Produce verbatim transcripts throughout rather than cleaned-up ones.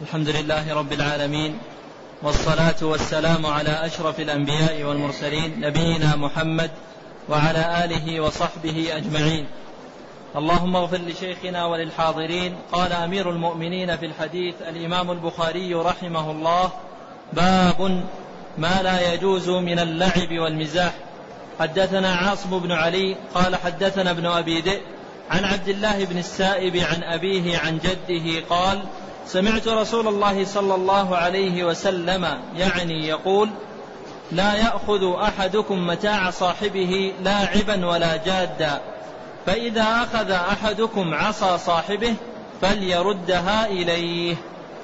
الحمد لله رب العالمين، والصلاة والسلام على أشرف الأنبياء والمرسلين نبينا محمد وعلى آله وصحبه أجمعين. اللهم اغفر لشيخنا وللحاضرين. قال أمير المؤمنين في الحديث الإمام البخاري رحمه الله: باب ما لا يجوز من اللعب والمزاح. حدثنا عاصم بن علي قال حدثنا ابن أبي ذئب عن عبد الله بن السائب عن أبيه عن جده قال: سمعت رسول الله صلى الله عليه وسلم يعني يقول: لا يأخذ أحدكم متاع صاحبه لاعبا ولا جادا، فإذا أخذ أحدكم عصا صاحبه فليردها إليه.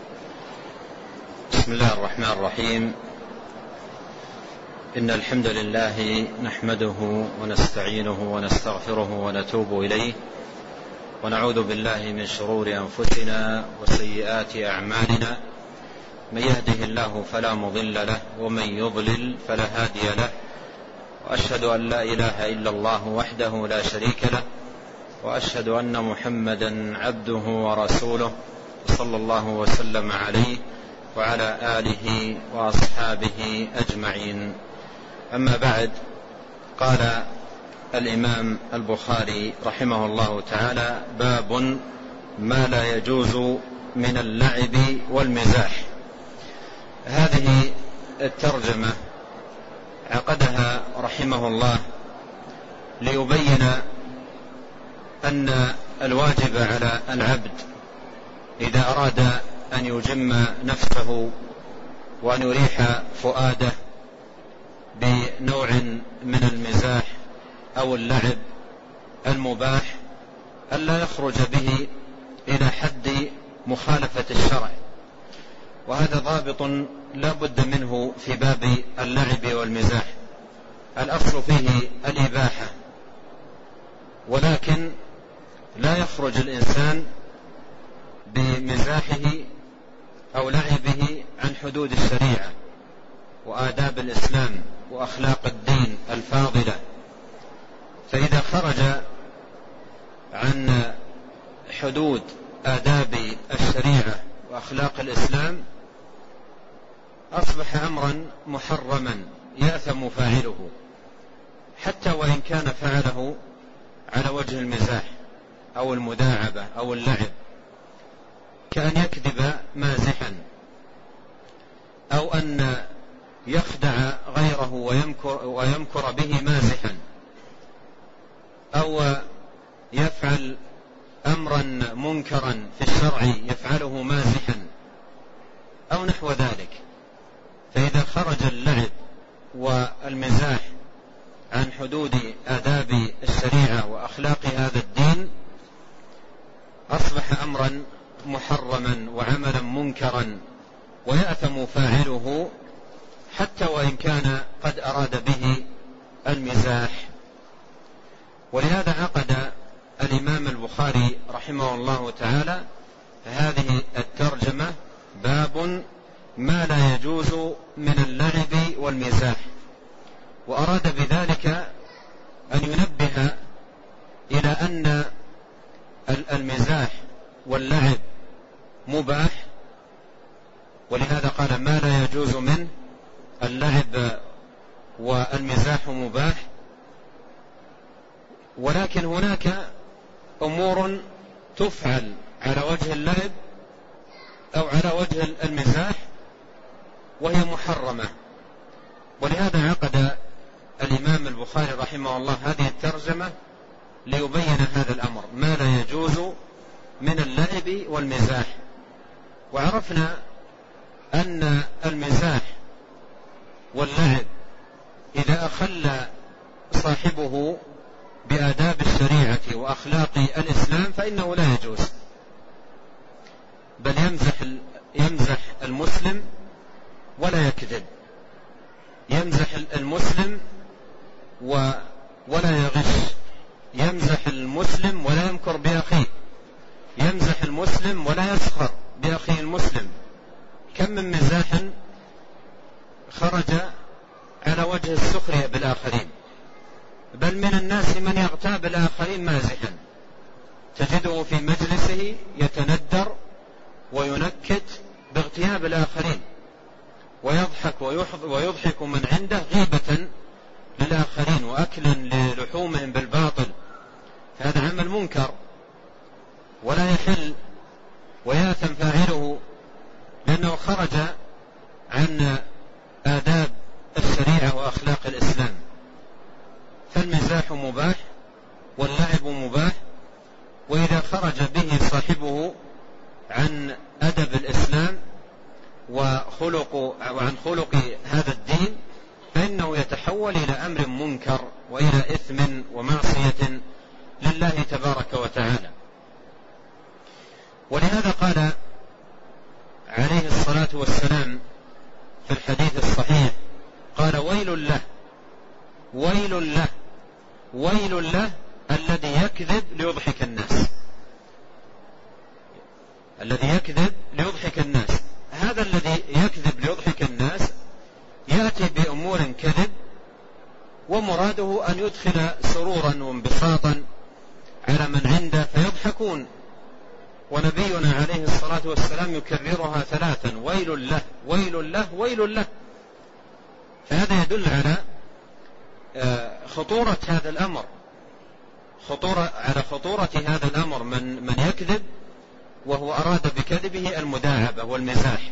بسم الله الرحمن الرحيم. إن الحمد لله نحمده ونستعينه ونستغفره ونتوب إليه، ونعوذ بالله من شرور أنفسنا وسيئات أعمالنا. من يهده الله فلا مضل له، ومن يضلل فلا هادي له، وأشهد أن لا إله إلا الله وحده لا شريك له، وأشهد أن محمدا عبده ورسوله صلى الله وسلم عليه وعلى آله وأصحابه أجمعين. أما بعد، قال الإمام البخاري رحمه الله تعالى: باب ما لا يجوز من اللعب والمزاح. هذه الترجمة عقدها رحمه الله ليبين أن الواجب على العبد إذا أراد أن يجم نفسه وأن يريح فؤاده بنوع من المزاح أو اللعب المباح ألا يخرج به إلى حد مخالفة الشرع، وهذا ضابط لا بد منه في باب اللعب والمزاح. الأصل فيه الإباحة، ولكن لا يخرج الإنسان بمزاحه أو لعبه عن حدود الشريعة وآداب الإسلام وأخلاق الدين الفاضلة. فإذا خرج عن حدود آداب الشريعة وأخلاق الإسلام أصبح أمرا محرما يأثم فاعله، حتى وإن كان فعله على وجه المزاح أو المداعبة أو اللعب، كأن يكذب مازحا، أو أن يخدع غيره ويمكر, ويمكر به مازحا، أو يفعل أمرا منكرا في الشرع يفعله مازحا أو نحو ذلك. فإذا خرج اللعب والمزاح عن حدود آداب الشريعة وأخلاق هذا الدين أصبح أمرا محرما وعملا منكرا ويأثم فاعله، حتى وإن كان قد أراد به المزاح. ولهذا عقد الإمام البخاري رحمه الله تعالى هذه الترجمة: باب ما لا يجوز من اللعب والمزاح، وأراد بذلك أن ينبه إلى أن المزاح واللعب مباح، ولهذا قال: ما لا يجوز منه اللعب والمزاح مباح. ولكن هناك أمور تفعل على وجه اللعب أو على وجه المزاح وهي محرمة. ولهذا عقد الإمام البخاري رحمه الله هذه الترجمة ليبين هذا الأمر: ما لا يجوز من اللعب والمزاح. وعرفنا أن المزاح واللعب إذا أخل صاحبه بآداب الشريعة وأخلاق الإسلام فإنه لا يجوز، بل يمزح يمزح المسلم ولا يكذب، يمزح المسلم ولا يغش، يمزح المسلم ولا يمكر بأخيه، يمزح المسلم ولا يسخر بأخيه المسلم. كم من مزاح خرج على وجه السخرية بالآخرين، بل من الناس من يغتاب الآخرين مازحا، تجده في مجلسه يتندر وينكت استقياء بالآخرين، ويضحك ويضحك من عنده غيبة للآخرين وأكلا للحومهم بالباطل، هذا عمل منكر ولا يحل ويأثم فاعله، لأنه خرج عن آداب الشريعة وأخلاق الإسلام. فالمزاح مباح واللعب مباح، وإذا خرج به صاحبه عن أدب الإسلام وخلق وعن خلق هذا الدين فإنه يتحول إلى أمر منكر وإلى إثم ومعصية لله تبارك وتعالى. ولهذا قال عليه الصلاة والسلام في الحديث الصحيح، قال: ويل له ويل له ويل له الذي يكذب ليضحك الناس، الذي يكذب ليضحك الناس. هذا الذي يكذب ليضحك الناس يأتي بأمور كذب، ومراده أن يدخل سرورا وانبساطا على من عنده فيضحكون، ونبينا عليه الصلاة والسلام يكررها ثلاثا: ويل له ويل له ويل له. فهذا يدل على خطورة هذا الأمر، خطورة على خطورة هذا الأمر من من يكذب وهو أراد بكذبه المداعبة والمزاح.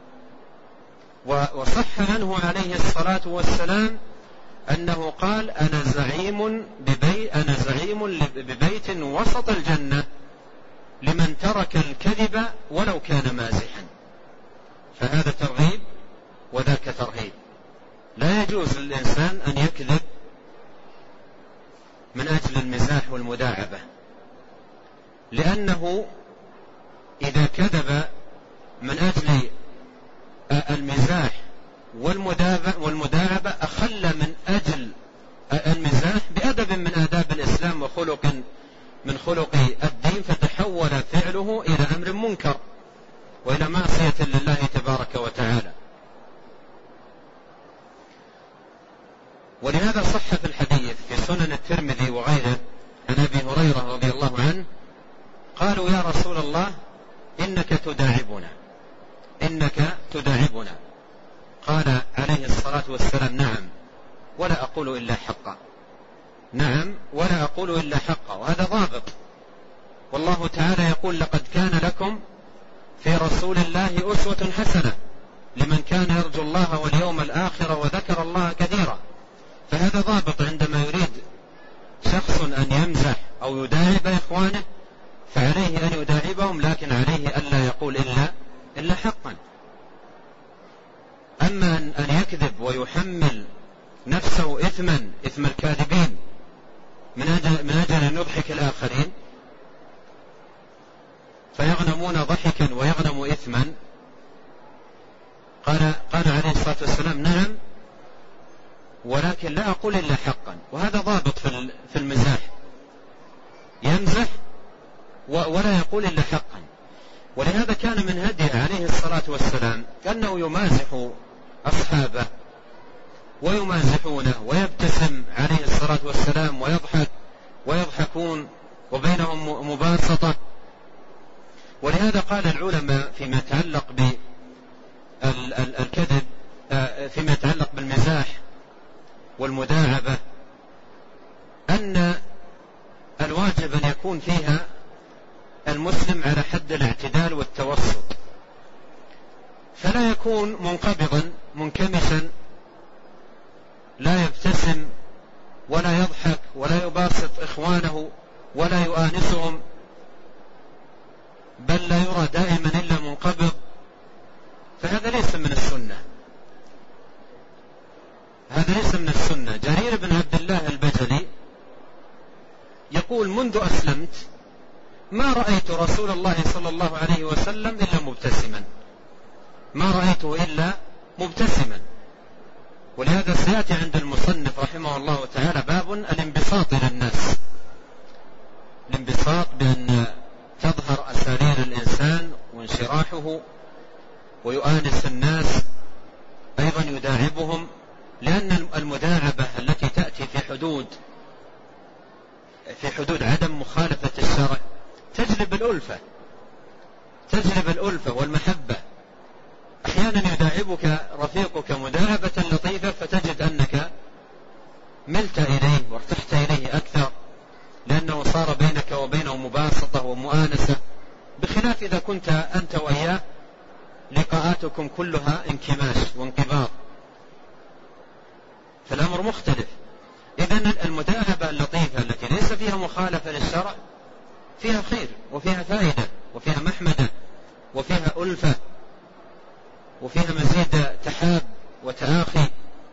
وصح عنه عليه الصلاة والسلام أنه قال: أنا زعيم ببيت أنا زعيم ببيت وسط الجنة لمن ترك الكذب ولو كان مازحا. فهذا ترغيب وذاك ترهيب. لا يجوز للإنسان أن يكذب من أجل المزاح والمداعبة، لأنه إذا كذب من أجل المزاح والمداعبة أخل من أجل المزاح بأدب من آداب الإسلام وخلق من خلق الدين، فتحول فعله إلى أمر منكر وإلى معصية لله تبارك وتعالى. ولهذا صح في الحديث في سنن الترمذي وغيره عن أبي هريرة رضي الله عنه، قالوا: يا رسول الله إنك تداعبنا إنك تداعبنا قال عليه الصلاة والسلام: نعم ولا أقول إلا حقا نعم ولا أقول إلا حقا. وهذا ضابط، والله تعالى يقول: لقد كان لكم في رسول الله أسوة حسنة لمن كان يرجو الله واليوم الآخر وذكر الله كثيرا. فهذا ضابط عندما يريد شخص أن يمزح أو يداعب إخوانه فعليه أن يداعبهم، لكن عليه ألا يقول إلا إلا حقا. أما أن يكذب ويحمل نفسه إثما إثم الكاذبين من أجل, من أجل أن يضحك الآخرين فيغنمون ضحكا ويغنم إثما، قال, قال عليه الصلاة والسلام: نعم ولكن لا أقول إلا حقا. وهذا ضابط في المزاح، يمزح ولا يقول إلا حقا. ولهذا كان من هديه عليه الصلاة والسلام كأنه يمازح أصحابه ويمازحونه ويبتسم عليه الصلاة والسلام ويضحك ويضحكون وبينهم مباسطة. ولهذا قال العلماء فيما يتعلق بالكذب، فيما يتعلق بالمزاح والمداعبة، أن الواجب أن يكون فيها المسلم على حد الاعتدال والتوسط، فلا يكون منقبضا منكمشا لا يبتسم ولا يضحك ولا يباسط إخوانه ولا يؤانسهم، بل لا يرى دائما إلا منقبض، فهذا ليس من السنة هذا ليس من السنة. جرير بن عبد الله البجلي يقول: منذ أسلمت ما رأيت رسول الله صلى الله عليه وسلم إلا مبتسما، ما رأيته إلا مبتسما. ولهذا سيأتي عند المصنف رحمه الله تعالى باب الانبساط للناس، الانبساط بأن تظهر أسارير الإنسان وانشراحه ويؤانس الناس، أيضا يداعبهم، لأن المداعبة التي تأتي في حدود في حدود عدم مخالفة الشرع تجلب الألفة تجلب الألفة والمحبة أحيانا يداعبك رفيقك مداعبة لطيفة فتجد أنك ملت إليه وارتحت إليه أكثر، لأنه صار بينك وبينه مباسطة ومؤانسة، بخلاف إذا كنت أنت وإياه لقاءاتكم كلها انكماش وانقباض، فالأمر مختلف. إذن المداعبة اللطيفة التي ليس فيها مخالفة للشرع فيها خير وفيها فائدة وفيها محمدة وفيها ألفة وفيها مزيد تحاب وتآخي.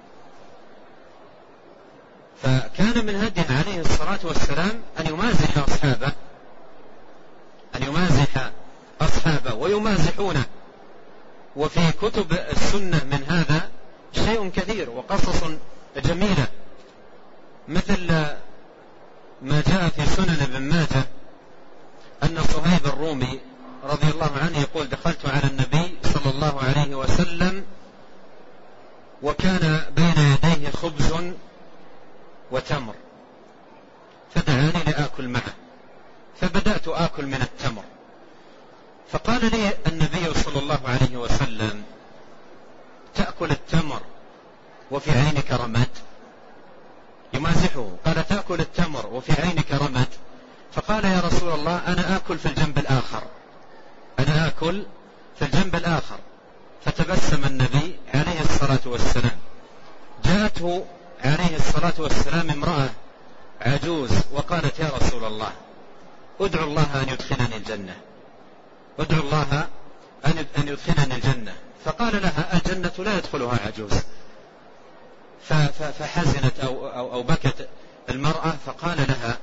فكان من هديه عليه الصلاة والسلام أن يمازح أصحابه أن يمازح أصحابه ويمازحونه. وفي كتب السنة من هذا شيء كثير وقصص جميلة، مثل ما جاء في سنن ابن ماجه أن صهيب الرومي رضي الله عنه يقول: دخلت على النبي صلى الله عليه وسلم وكان بين يديه خبز وتمر، فدعاني لآكل معه، فبدأت آكل من التمر، فقال لي النبي صلى الله عليه وسلم: تأكل التمر وفي عينك رمد؟ يمازحه، قال: تأكل التمر وفي عينك رمد؟ فقال: يا رسول الله أنا آكل في الجنب الآخر، أنا آكل في الجنب الآخر. فتبسم النبي عليه الصلاة والسلام. جاءته عليه الصلاة والسلام امرأة عجوز وقالت: يا رسول الله ادعو الله أن يدخلني الجنة، ادعو الله أن يدخلني الجنة. فقال لها: الجنة لا يدخلها عجوز. فحزنت أو, أو, أو بكت المرأة، فقال لها: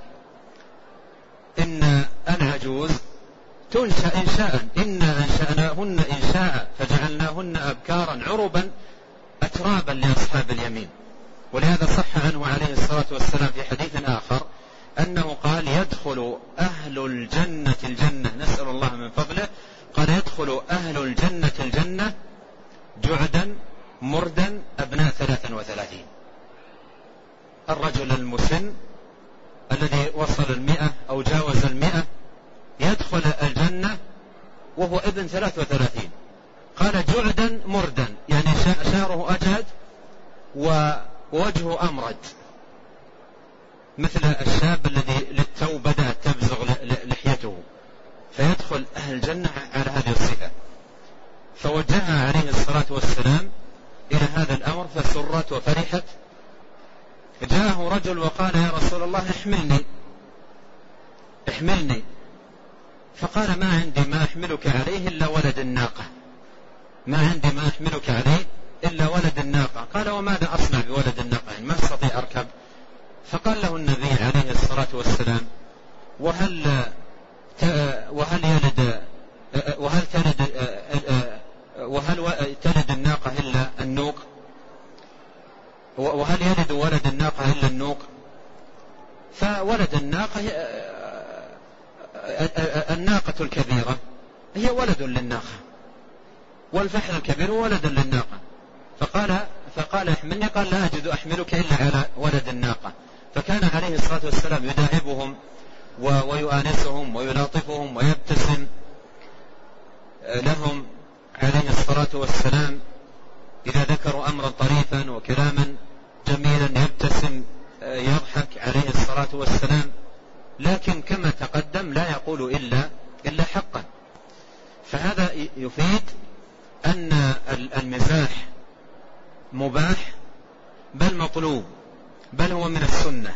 إن العجوز تنشأ إنشاء، إنا أنشأناهن إنشاء فجعلناهن أبكارا عربا أترابا لأصحاب اليمين. ولهذا صح عنه عليه الصلاة والسلام في حديث آخر أنه قال: يدخل أهل الجنة الجنة، نسأل الله من فضله، قال: يدخل أهل الجنة الجنة جعدا مردا أبناء ثلاثا وثلاثين. الرجل المسن الذي وصل المئة أو جاوز المئة يدخل الجنة وهو ابن ثلاث وثلاثين. قال: جعدا مردا، يعني شعره أجهد ووجهه أمرد، مثل الشاب الذي للتو بدأت تبزغ لحيته، فيدخل أهل الجنة على هذه الصفة. فوجهها عليه الصلاة والسلام إلى هذا الأمر فسرت وفرحت. جاءه رجل وقال: يا رسول الله احملني احملني فقال: ما عندي ما أحملك عليه إلا ولد الناقة، ما عندي ما أحملك عليه إلا ولد الناقة. قال: وماذا أصنع بولد الناقة؟ ما أستطيع أركب. فقال له النبي عليه الصلاة والسلام: وهل وهل يلد وهل تلد وهل تلد الناقة إلا النوق؟ وهل يلد ولد الناقة إلا النوق؟ فولد الناقة الناقة الكبيرة هي ولد للناقة، والفحل الكبير ولد للناقة. فقال فقال احملني، قال: لا أجد أحملك إلا على ولد الناقة. فكان عليه الصلاة والسلام يداعبهم ويؤانسهم ويلاطفهم ويبتسم لهم عليه الصلاة والسلام. إذا ذكروا أمرا طريفا وكلاما جميلا يبتسم يضحك عليه الصلاة والسلام، لكن كما تقدم لا يقول إلا, إلا حقا. فهذا يفيد أن المزاح مباح بل مطلوب، بل هو من السنة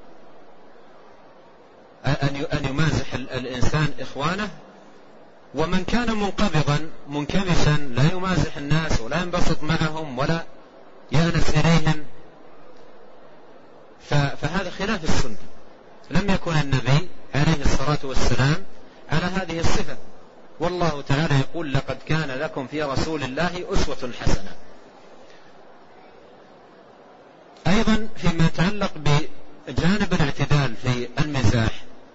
أن يمازح الإنسان إخوانه. ومن كان منقبضا منكمشا لا يمازح الناس ولا ينبسط معهم ولا يأنس إليهم، فهذا خلاف السنة. لم يكن النبي عليه الصلاة والسلام على هذه الصفة. والله تعالى يقول: لقد كان لكم في رسول الله أسوة حسنة. أيضا فيما يتعلق بجانب الاعتدال في المزاح،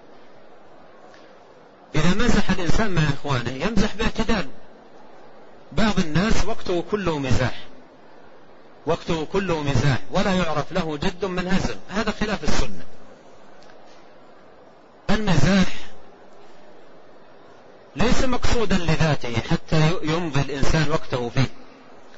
إذا مزح الإنسان مع إخوانه يمزح باعتدال. بعض الناس وقته كله مزاح، وقته كله مزاح ولا يعرف له جد من هزل، هذا خلاف السنة. المزاح ليس مقصودا لذاته حتى يمضي الإنسان وقته فيه،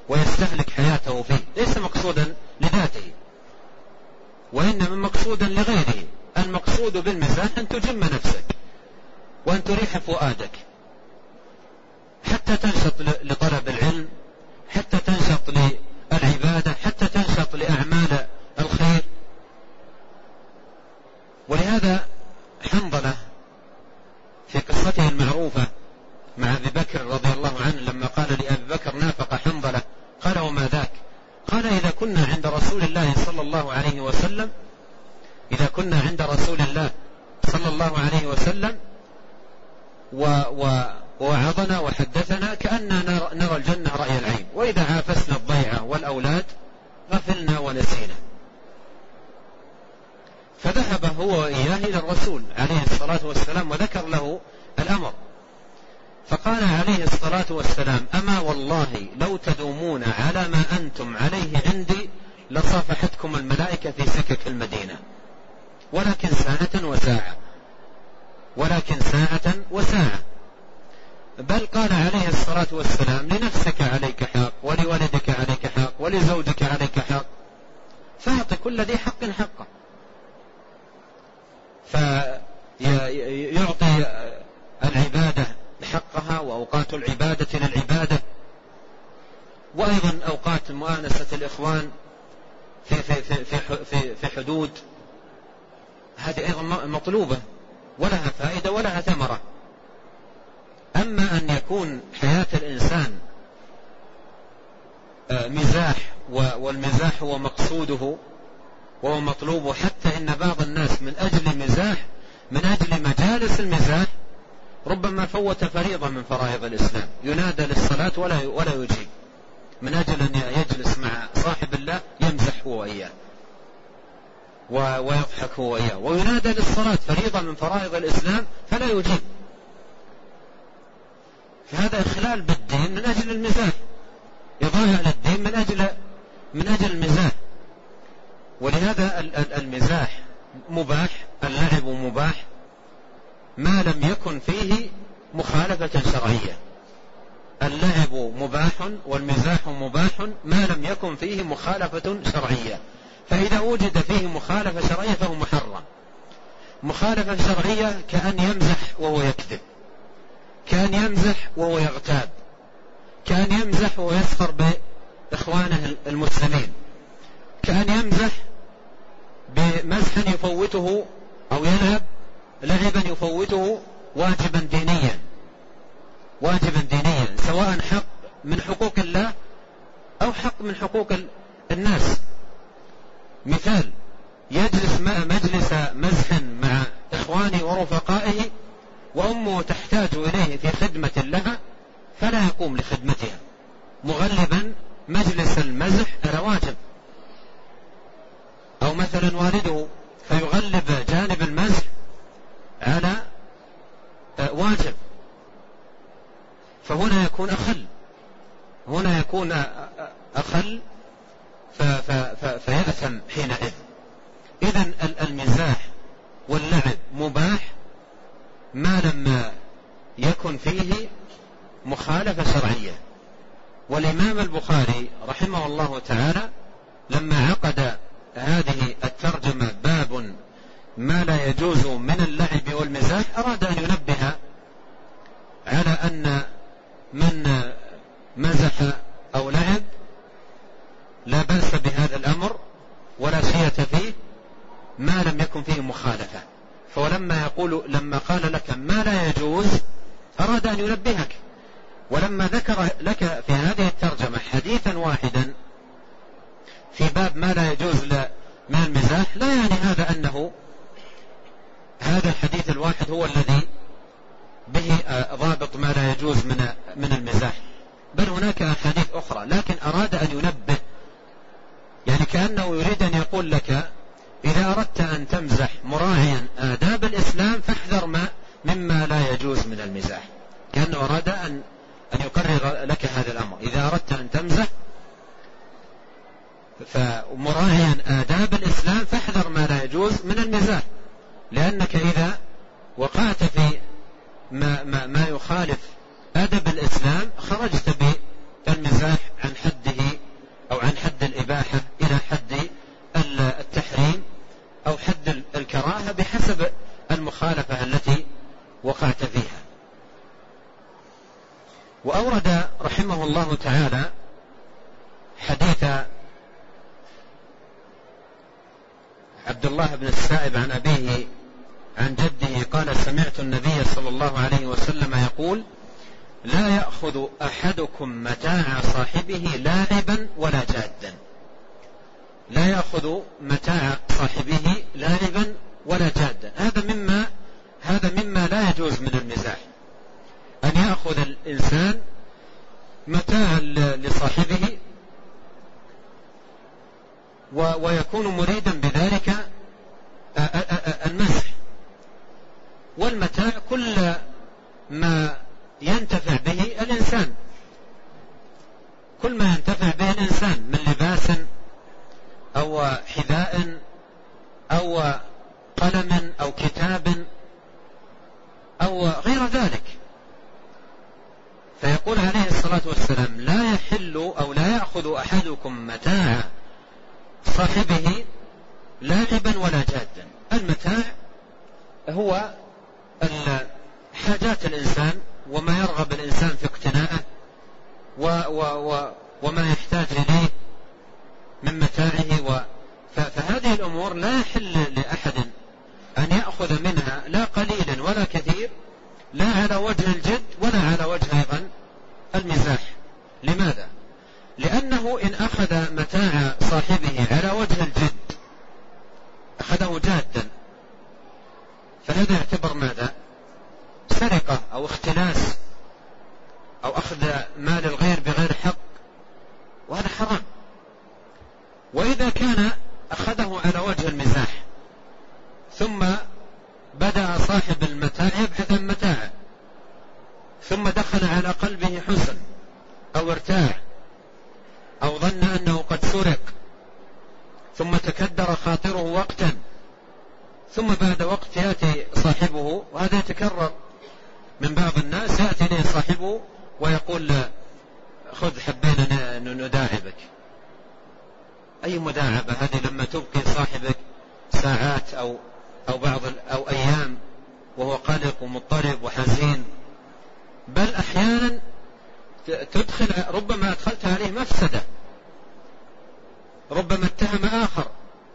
ويستهلك حياته فيه، ليس مقصودا لذاته وإنما مقصودا لغيره. المقصود بالمزاح أن تجم نفسك وأن تريح فؤادك حتى تنشط لطلب العلم، حتى تنشط للعبادة، حتى تنشط لأعمال الخير. ولهذا حنظلة في قصته المعروفة مع أبي بكر رضي الله عنه لما قال لأبي بكر نافق حنظلة، قال وما ذاك؟ قال إذا كنا عند رسول الله صلى الله عليه وسلم إذا كنا عند رسول الله صلى الله عليه وسلم ووعظنا وحدثنا كأننا نرى الجنة رأي العين، وإذا عافسنا الضيعة والأولاد غفلنا ونسينا. فذهب هو وإياه إلى الرسول عليه الصلاة والسلام وذكر له الأمر، فقال عليه الصلاة والسلام أما والله لو تدومون على ما أنتم عليه عندي لصافحتكم الملائكة في سكك المدينة، ولكن ساعة وساعة ولكن ساعة وساعة. بل قال عليه الصلاة والسلام لنفسك عليك حق، ولولدك عليك حق، ولزوجك عليك حق، فأعط كل ذي حق حقه. فيعطي العبادة حقها وأوقات العبادة للعبادة، وأيضا أوقات مؤانسة الإخوان في, في, في, في, في حدود، هذه أيضا مطلوبة ولها فائدة ولها ثمرة. أما أن يكون حياة الإنسان مزاح والمزاح هو مقصوده وهو مطلوبه، حتى إن بعض الناس من أجل مزاح من أجل مجالس المزاح ربما فوت فريضة من فرائض الإسلام، ينادى للصلاة ولا ولا يجيب، من أجل أن يجلس مع صاحب الله يمزح هو وإياه ويضحك هو وإياه، وينادى للصلاة فريضة من فرائض الإسلام فلا يجيب. فهذا إخلال بالدين من أجل المزاح، إضاعة للدين من أجل من أجل المزاح. ولهذا المزاح مباح، اللعب مباح ما لم يكن فيه مخالفة شرعية. اللعب مباح والمزاح مباح ما لم يكن فيه مخالفة شرعية، فإذا وجد فيه مخالفة شرعية فهو محرم. مخالفة شرعية كأن يمزح وهو يكذب، كأن يمزح وهو يغتاب، كأن يمزح وهو يسخر بإخوانه المسلمين، كأن يمزح بمزحا يفوته أو يلعب لعبا يفوته واجبا دينيا واجبا دينيا سواء حق من حقوق الله أو حق من حقوق الناس. مثال: يجلس مجلس مزح مع إخوانه ورفقائه وأمه تحتاج إليه في خدمة لها فلا يقوم لخدمتها، مغلبا مجلس المزح على واجب. أو مثلا والده فيغلب جانب المزح على واجب، فهنا يكون أخل هنا يكون أخل فيأثم حينئذ. إذن المزاح واللعب مباح ما لم يكن فيه مخالفة شرعية. والإمام البخاري رحمه الله تعالى لما عقد هذه الترجمة باب ما لا يجوز من اللعب والمزاح أراد أن ينبه على أن من مزح أو لعب لا بأس بهذا الأمر ولا شيء فيه ما لم يكن فيه مخالفة. فلما يقول لما قال لك ما لا يجوز أراد أن ينبهك، ولما ذكر لك في هذه الترجمة حديثا واحدا في باب ما لا يجوز من المزاح لا يعني هذا أنه هذا الحديث الواحد هو الذي به ضابط ما لا يجوز من من المزاح، بل هناك أحاديث أخرى، لكن أراد أن ينبه، يعني كأنه يريد أن يقول لك إذا أردت أن تمزح مراعيا آداب الإسلام فاحذر ما مما لا يجوز من المزاح. كأنه أراد أن أن يقرر لك هذا الأمر، إذا أردت أن تمزح فمراعيا آداب الإسلام فاحذر ما لا يجوز من المزاح، لأنك إذا وقعت في ما, ما, ما يخالف أدب الإسلام خرجت بالمزاح عن حده وأورد رحمه الله تعالى حديث عبد الله بن السائب عن أبيه عن جده قال سمعت النبي صلى الله عليه وسلم يقول لا يأخذ أحدكم متاع صاحبه لاعبا ولا جادا. لا يأخذ متاع صاحبه لاعبا ولا جادا، هذا مما هذا مما لا يجوز من المزاح، أن يأخذ الإنسان متاعا لصاحبه ويكون مريدا بذلك المزح. والمتاع كل ما ينتفع به الإنسان، كل ما ينتفع به الإنسان من لباس أو حذاء أو قلم أو كتاب أو غير ذلك. فيقول عليه الصلاة والسلام لا يحل أو لا يأخذ أحدكم متاع صاحبه لاعبا ولا جادا. المتاع هو حاجات الإنسان وما يرغب الإنسان في اقتناءه و و و وما يحتاج إليه من متاعه. فهذه الأمور لا يحل لأحد أن يأخذ منها لا قليلا ولا كثير، لا على وجه الجد ولا على وجه أيضا المزاح. لماذا؟ لأنه إن أخذ متاع صاحبه على وجه الجد أخذه جادا فهذا يعتبر ماذا؟ سرقة أو اختلاس أو أخذ مال الغير بغير حق، وهذا حرام. وإذا كان أخذه على وجه المزاح ثم بدأ صاحب المتاع يبحث عن متاعه ثم دخل على قلبه حزن أو ارتاع أو ظن أنه قد سرق ثم تكدر خاطره وقتا ثم بعد وقت يأتي صاحبه، وهذا يتكرر من بعض الناس، يأتي إليه صاحبه ويقول خذ حبينا نداعبك. أي مداعبة هذه لما تبقي صاحبك ساعات أو أو بعض أو أيام وهو قلق ومضطرب وحزين، بل أحيانا تدخل ربما أدخلت عليه مفسدة، ربما اتهم آخر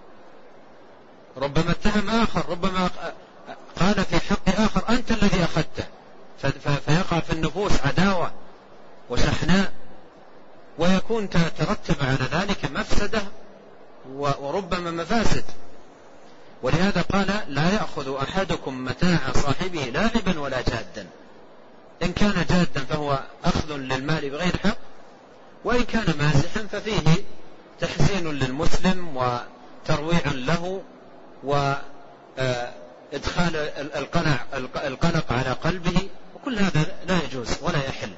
ربما اتهم آخر ربما قال في حق آخر أنت الذي أخذته، فيقع في النفوس عداوة وشحناء ويكون ترتب على ذلك مفسدة وربما مفاسد. ولهذا قال لا يأخذ أحدكم متاع صاحبه لاعبا ولا جادا. إن كان جادا فهو أخذ للمال بغير حق، وإن كان مازحا ففيه تحزين للمسلم وترويع له وإدخال القلق على قلبه، وكل هذا لا يجوز ولا يحل.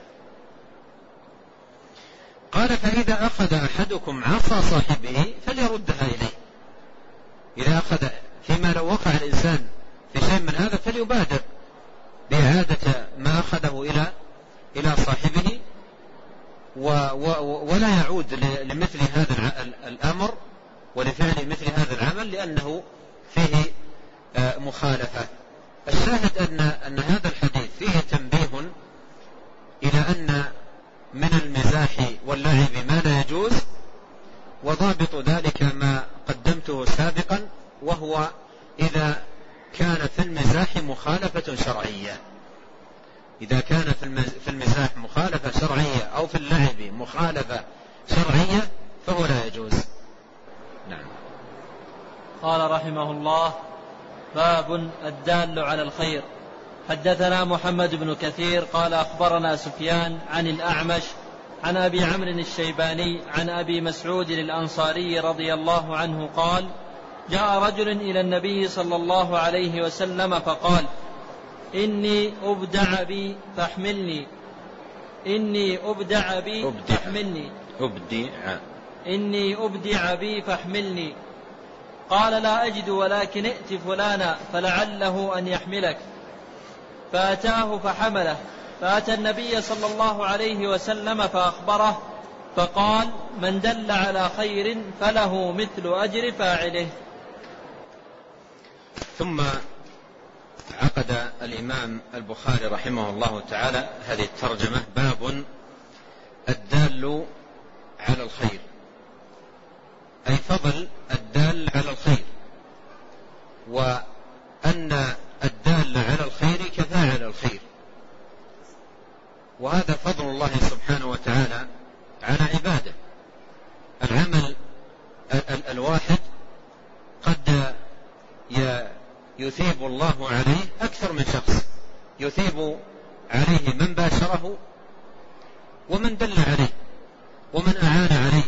قال فإذا أخذ أحدكم عصا صاحبه فليردها إليه. إذا أخذ فيما لو وقع الإنسان في شيء من هذا فليبادر بإعادة ما أخذه إلى إلى صاحبه ولا يعود لمثل هذا الأمر ولفعل مثل هذا العمل لأنه فيه مخالفة. الشاهد أن أن هذا الحديث فيه تنبيه إلى أن من المزاح واللعب ما لا يجوز، وضابط ذلك ما قدمته سابقا، وهو إذا كان في المزاح مخالفة شرعية. إذا كان في المزاح مخالفة شرعية أو في اللعب مخالفة شرعية فهو لا يجوز. نعم. قال رحمه الله باب الدال على الخير. حدثنا محمد بن كثير قال أخبرنا سفيان عن الأعمش عن أبي عمرو الشيباني عن أبي مسعود الأنصاري رضي الله عنه قال جاء رجل إلى النبي صلى الله عليه وسلم فقال إني أبدع بي فاحملني إني أبدع بي أبدع فاحملني أبدع إني أبدع بي فاحملني. قال لا أجد ولكن ائت فلانا فلعله أن يحملك. فأتاه فحمله. فأتى النبي صلى الله عليه وسلم فأخبره فقال من دل على خير فله مثل أجر فاعله. ثم عقد الإمام البخاري رحمه الله تعالى هذه الترجمة: باب الدال على الخير، أي فضل الدال على الخير، وأن الدال على الخير كفاعل الخير، وهذا فضل الله سبحانه وتعالى على عباده. العمل الواحد قد يثيب الله عليه أكثر من شخص، يثيب عليه من باشره ومن دل عليه ومن أعان عليه.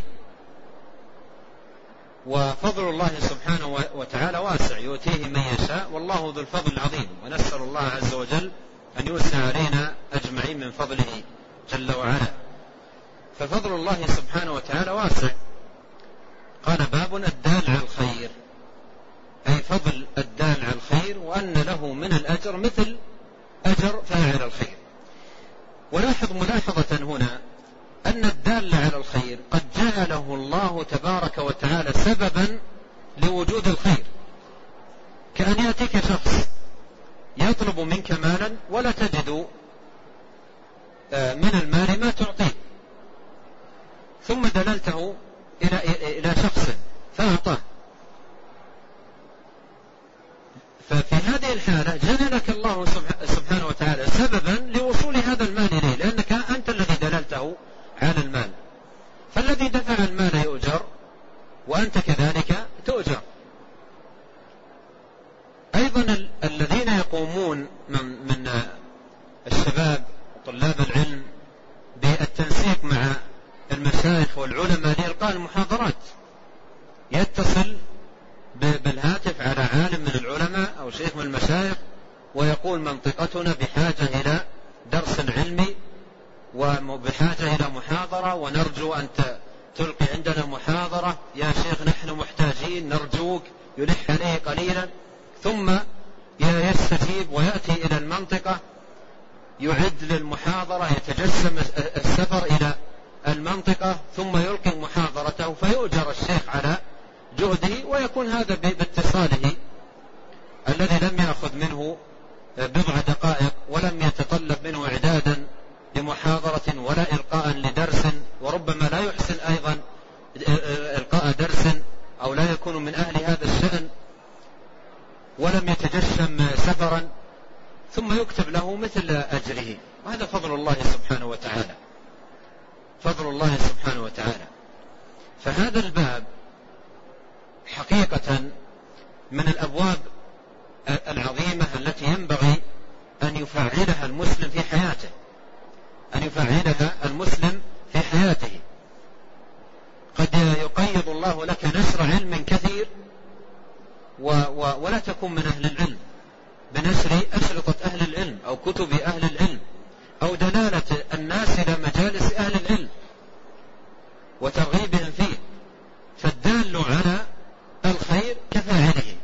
وفضل الله سبحانه وتعالى واسع، يؤتيه من يشاء، والله ذو الفضل العظيم. ونسأل الله عز وجل أن يوسع علينا أجمعين من فضله جل وعلا. ففضل الله سبحانه وتعالى واسع. قال: باب الدال على الخير، أي فضل الدال على الخير، وأن له من الأجر مثل أجر فاعل الخير. ولاحظ ملاحظة هنا أن الدال على الخير قد جعله الله تبارك وتعالى سببا لوجود الخير، كأن يأتيك شخص يطلب منك مالا ولا تجد من المال ما تعطيه، ثم دللته إلى إلى شخص فأعطاه، ففي هذه الحالة جعلك الله سبحانه وتعالى سببا لوصول هذا المال إليه، لأنك أنت الذي دللته على المال، فالذي دفع المال يؤجر وأنت كذلك تؤجر. أيضا الذين يقومون من الشباب وطلاب العلم بالتنسيق مع المشايخ والعلماء لإلقاء المحاضرات، يتصل بالهاتف على عالم من العلماء أو شيخ من المشايخ ويقول: منطقتنا بحاجة إلى درس علمي وبحاجة إلى محاضرة، ونرجو أن تلقي عندنا محاضرة يا شيخ، نحن محتاجين، نرجوك. يلح عليه قليلا ثم يستجيب ويأتي إلى المنطقة، يعد للمحاضرة، يتجسم السفر إلى المنطقة ثم يلقي محاضرته، فيؤجر الشيخ على جهده، ويكون هذا باتصاله الذي لم يأخذ منه بضع دقائق ولم يتطلب منه إعدادا لمحاضرة ولا إلقاء لدرس، وربما لا يحسن أيضا إلقاء درس أو لا يكون من أهل هذا الشأن، ولم يتجشم سفرا، ثم يكتب له مثل أجره. وهذا فضل الله سبحانه وتعالى، فضل الله سبحانه وتعالى. فهذا الباب حقيقة من الأبواب العظيمة التي ينبغي أن يفعلها المسلم في حياته، أن يفعلها المسلم في حياته. قد يقيض الله لك نشر علم كثير و و ولا تكون من أهل العلم، بنشر أشرطة أهل العلم أو كتب أهل العلم أو دلالة الناس إلى مجالس أهل العلم وترغيبهم فيه. فالدال على الخير كفاعله.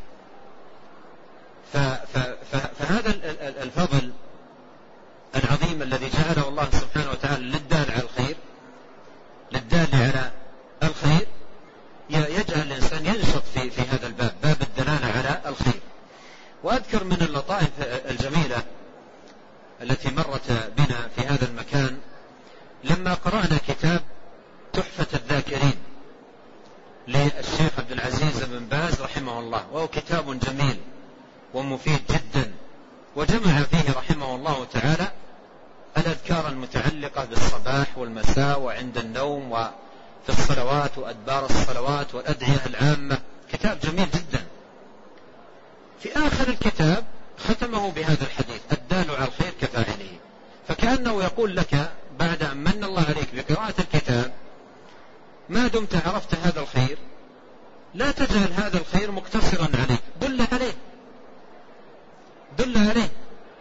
فهذا الفضل العظيم الذي جعله الله سبحانه وتعالى للدال على الخير، للدال على الخير، يجعل الإنسان ينشط في في هذا الباب، باب الدلالة على الخير. وأذكر من اللطائف الجميلة التي مرت بنا في هذا المكان لما قرأنا كتاب تحفة الذاكرين للشيخ عبد العزيز بن باز رحمه الله، وهو كتاب جميل ومفيد جدا، وجمع فيه رحمه الله تعالى الأذكار المتعلقة بالصباح والمساء وعند النوم وفي الصلوات وأدبار الصلوات والأدعية العامة. كتاب جميل جدا. في آخر الكتاب ختمه بهذا الحديث: الدال على الخير كفاعله. فكأنه يقول لك بعد أن من الله عليك بقراءة الكتاب، ما دمت عرفت هذا الخير لا تجعل هذا الخير مقتصرا عليك، دل عليه، دل عليه،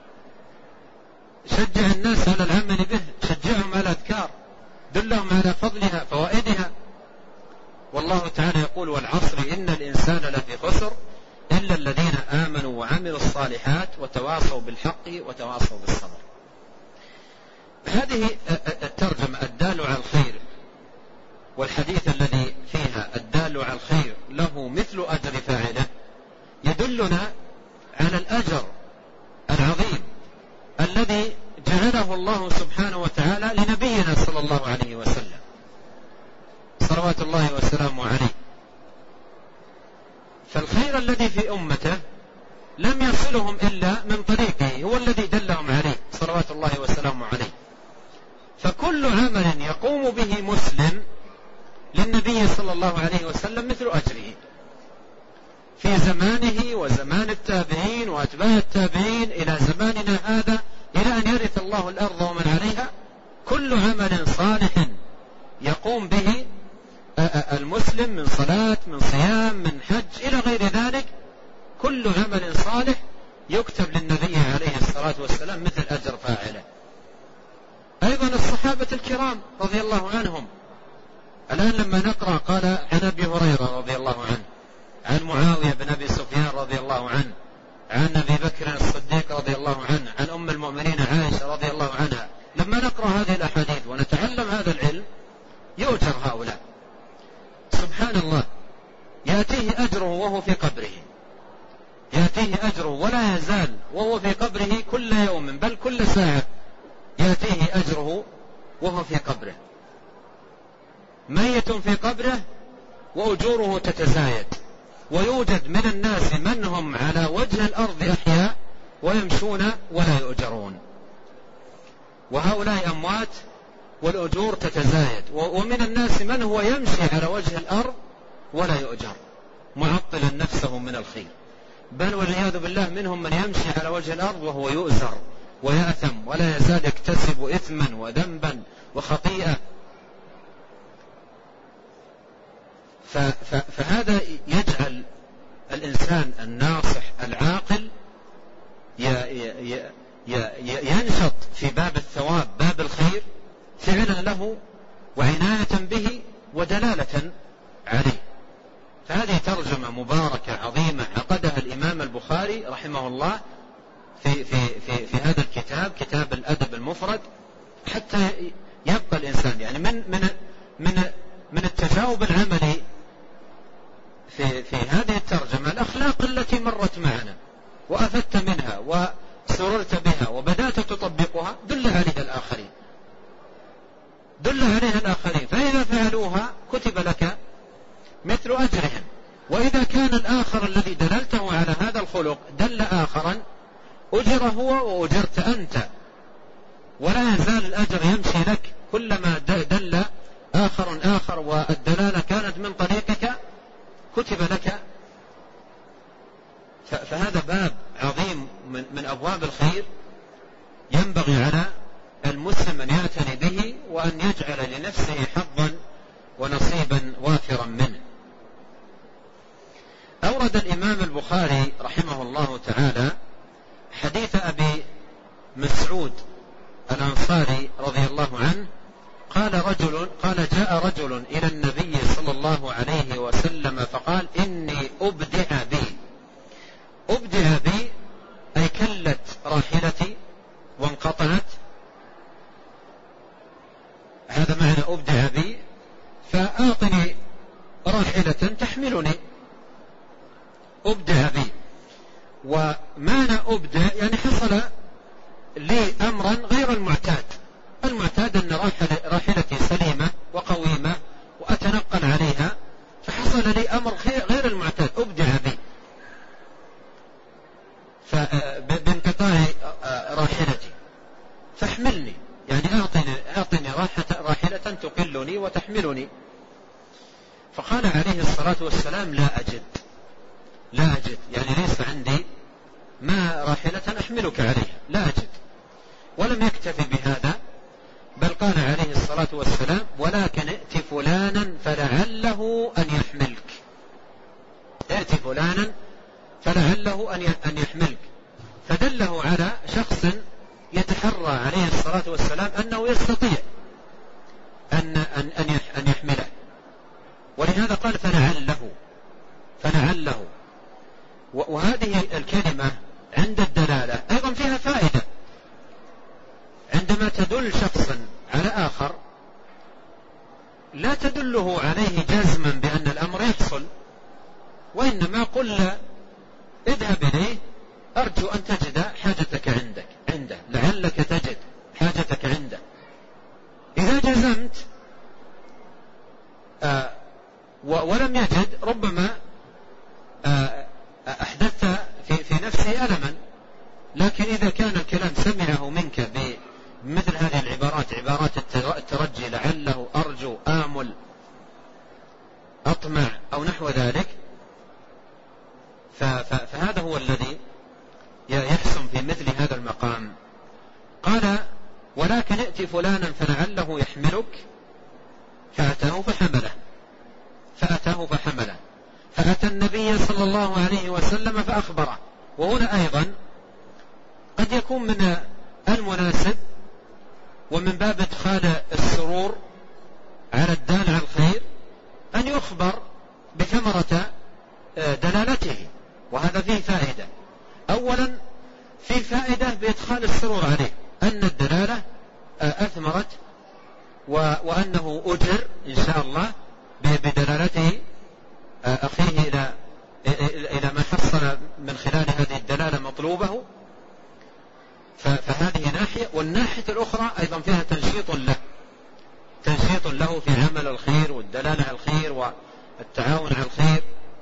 شجع الناس على العمل به، شجعهم على الأذكار، دلهم على فضلها فوائدها. والله تعالى يقول: والعصر إن الإنسان لفي خسر إلا الذين آمنوا وعملوا الصالحات وتواصوا بالحق وتواصوا بالصبر. هذه الترجمة الدال على الخير والحديث الذي فيها الدال على الخير له مثل أجر فاعله يدلنا على الأجر الله سبحانه وتعالى لنبينا صلى الله عليه وسلم صلوات الله وسلامه عليه. فالخير الذي في أمته لم يصلهم إلا من طريقه، هو الذي دلهم عليه صلوات الله وسلامه عليه. فكل عمل يقوم به مسلم للنبي صلى الله عليه وسلم مثل أجره في زمانه وزمان التابعين وأتباع التابعين إلى زماننا هذا، إلى أن يرث الله الأرض ومن عليها. كل عمل صالح يقوم به المسلم من صلاة، من صيام، من حج إلى غير ذلك، كل عمل صالح يكتب للنبي عليه الصلاة والسلام مثل أجر فاعله. أيضا الصحابة الكرام رضي الله عنهم، الآن لما نقرأ قال عن أبي هريرة رضي الله عنه، عن معاوية بن أبي سفيان رضي الله عنه، عن أبي بكر الصديق رضي الله عنه، عن أم المؤمنين عائشة رضي الله عنها. لما نقرأ هذه الأحاديث ونتعلم هذا العلم يؤجر هؤلاء. سبحان الله، يأتيه أجره وهو في قبره، يأتيه أجره ولا يزال وهو في قبره كل يوم بل كل ساعة يأتيه أجره وهو في قبره، ميت في قبره وأجوره تتزايد. ويوجد من الناس من هم على وجه الأرض أحياء ويمشون ولا يؤجرون، وهؤلاء أموات والأجور تتزايد. ومن الناس من هو يمشي على وجه الأرض ولا يؤجر، معطلا نفسه من الخير، بل والعياذ بالله منهم من يمشي على وجه الأرض وهو يؤزر ويأثم ولا يزال يكتسب إثما وذنبا وخطيئة. فهذا يجعل الإنسان الناصح العاقل ينشط في باب الثواب، باب الخير، فعلا له وعناية به ودلالة عليه. فهذه ترجمة مباركة عظيمة عقدها الإمام البخاري رحمه الله في, في, في, في هذا الكتاب، كتاب الأدب المفرد، حتى يبقى الإنسان يعني من, من, من, من التجاوب العملي في, في هذه الترجمة الأخلاق التي مرت معنا وأفدت منها وسررت بها وبدأت تطبقها، دل عليها الآخرين، دل عليها الآخرين، فإذا فعلوها كتب لك مثل أجرهم. وإذا كان الآخر الذي دللته على هذا الخلق دل آخرا أجر هو وأجرت أنت، ولا يزال الأجر يمشي لك كلما دل آخر آخر والدلالة كانت من طريقك كتب لك. فهذا باب عظيم من, من أبواب الخير ينبغي على المسلم أن يعتني به وأن يجعل لنفسه حظا ونصيبا وافرا منه. أورد الإمام البخاري رحمه الله تعالى حديث أبي مسعود الأنصاري رضي الله عنه قال رجل قال جاء رجل إلى النبي صلى الله عليه وسلم فقال إني أبدع بي. أبدع بي أي كلت راحلتي وانقطعت، هذا معنى أبدع بي، فأعطني راحلة تحملني. أبدع بي، ومعنى أبدع يعني حصل لي أمرا غير المعتاد. المعتاد أن راحلتي سليمة وقويمة وأتنقل عليها، فحصل لي أمر غير المعتاد، أبدع بي بانقطاع راحلتي فاحملني، يعني أعطني, أعطني راحلة تقلني وتحملني. فقال عليه الصلاة والسلام لا أجد لا أجد يعني ليس عندي ما راحلة أحملك عليها، لا أجد. ولم يكتفي بهذا بل قال عليه الصلاة والسلام ولكن ائت فلانا فلعله أن يحملك، ائت فلانا فلعله أن يحملك. فدله على شخص يتحرى عليه الصلاة والسلام أنه يستطيع أن, أن, أن يحمله، ولهذا قال فلعله فلعله. وهذه الكلمة عند الدلالة أيضا فيها فائدة. عندما تدل شخصا على آخر لا تدله عليه جزما بأن الأمر يحصل، وإنما قل اذهب إليه أرجو أن تجد حاجتك عندك عنده، لعلك تجد حاجتك جزمت آه ولم يجد ربما آه أحدثت في, في نفسه ألما. لكن إذا كان الكلام سمعه منك بمثل هذه العبارات، عبارات الترجي، لعله، أرجو، آمل، أطمع أو نحو ذلك، فهذا هو الذي يحسن في مثل هذا المقام. قال: ولكن ائت فلانا فلعله يحملك، فأتاه فحمله فأتاه فحمله فأتى النبي صلى الله عليه وسلم فأخبره. وهنا أيضا قد يكون من المناسب ومن باب إدخال السرور على الدال على الخير أن يخبر بثمرة دلالته، وهذا فيه فائدة. أولا في فائدة بإدخال السرور عليه، أن الدلالة أثمرت وأنه أجر إن شاء الله بدلالته أخيه إلى إلى ما حصل من خلال هذه الدلالة مطلوبه. فهذه ناحية. والناحية الأخرى أيضا فيها تنشيط له تنشيط له في عمل الخير والدلالة على الخير والتعاون على الخير،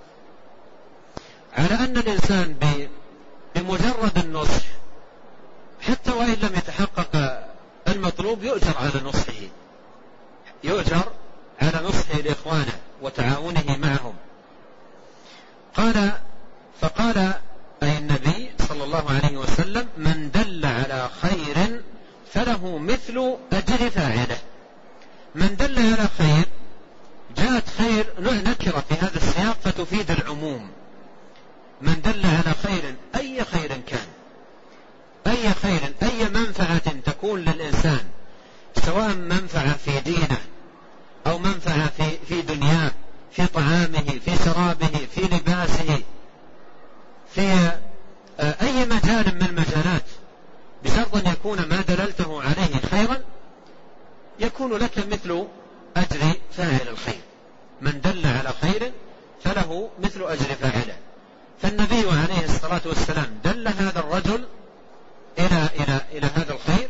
على أن الإنسان بمجرد النصح حتى وإن لم يتحقق المطلوب يؤجر على نصحه يؤجر على نصحه لإخوانه وتعاونه معهم. قال فقال أي النبي صلى الله عليه وسلم: من دل على خير فله مثل أجر فاعله. من دل على خير، جاءت خير نكرة في هذا السياق فتفيد العموم. من دل على خير، أي خير كان، أي خير، أي منفعة تكون للإنسان، سواء منفعة في دينه أو منفعة في, في دنياه، في طعامه، في شرابه، في لباسه، في أي مجال من المجالات، بشرط أن يكون ما دللته عليه خيرا يكون لك مثل أجر فاعل الخير. من دل على خير فله مثل أجر فاعله. فالنبي عليه الصلاة والسلام دل هذا الرجل إلى, إلى, إلى هذا الخير،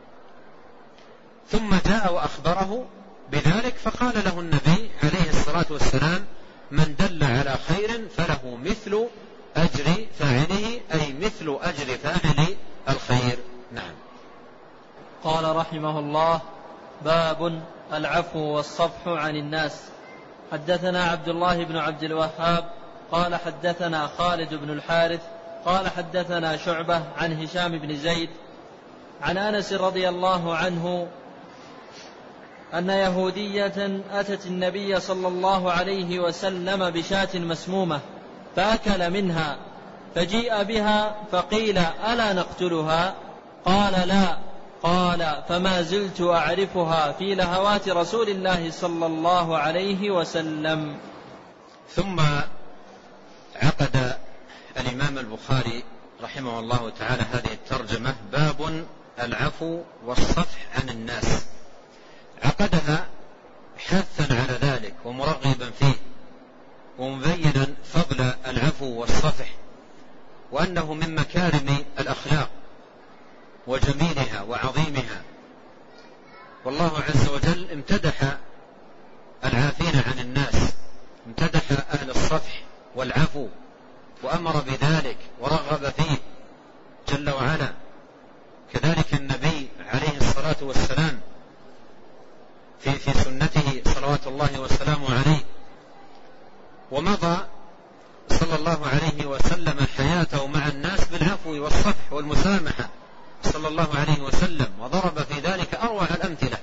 ثم جاء وأخبره بذلك، فقال له النبي عليه الصلاة والسلام: من دل على خير فله مثل أجر فاعله، أي مثل أجر فاعل الخير. نعم. قال رحمه الله: باب العفو والصفح عن الناس. حدثنا عبد الله بن عبد الوهاب قال حدثنا خالد بن الحارث قال حدثنا شعبة عن هشام بن زيد عن أنس رضي الله عنه أن يهودية أتت النبي صلى الله عليه وسلم بشاة مسمومة فأكل منها، فجيء بها فقيل: ألا نقتلها؟ قال: لا. قال: فما زلت أعرفها في لهوات رسول الله صلى الله عليه وسلم. ثم عقد الإمام البخاري رحمه الله تعالى هذه الترجمة: باب العفو والصفح عن الناس. عقدها حثا على ذلك ومرغبا فيه، ومبينا فضل العفو والصفح، وأنه من مكارم الأخلاق وجميلها وعظيمها. والله عز وجل امتدح العافين عن الناس، امتدح أهل الصفح والعفو وأمر بذلك ورغب فيه جل وعلا. كذلك النبي عليه الصلاة والسلام في, في سنته صلوات الله وسلامه عليه، ومضى صلى الله عليه وسلم حياته مع الناس بالعفو والصفح والمسامحة صلى الله عليه وسلم، وضرب في ذلك أروع الأمثلة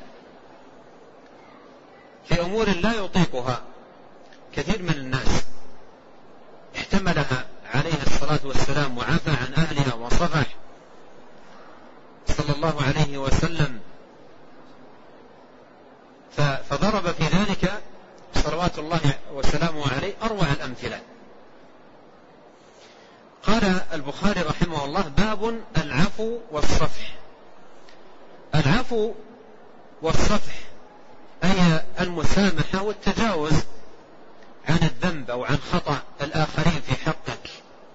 في أمور لا يطيقها كثير من الناس، احتملها عليه الصلاة والسلام وعفى عن أهلها وصفح صلى الله عليه وسلم. فضرب في ذلك صلوات الله وسلامه عليه أروع الأمثلة. قال البخاري رحمه الله: باب العفو والصفح. العفو والصفح أي المسامحة والتجاوز عن الذنب أو عن خطأ الآخرين في حقك.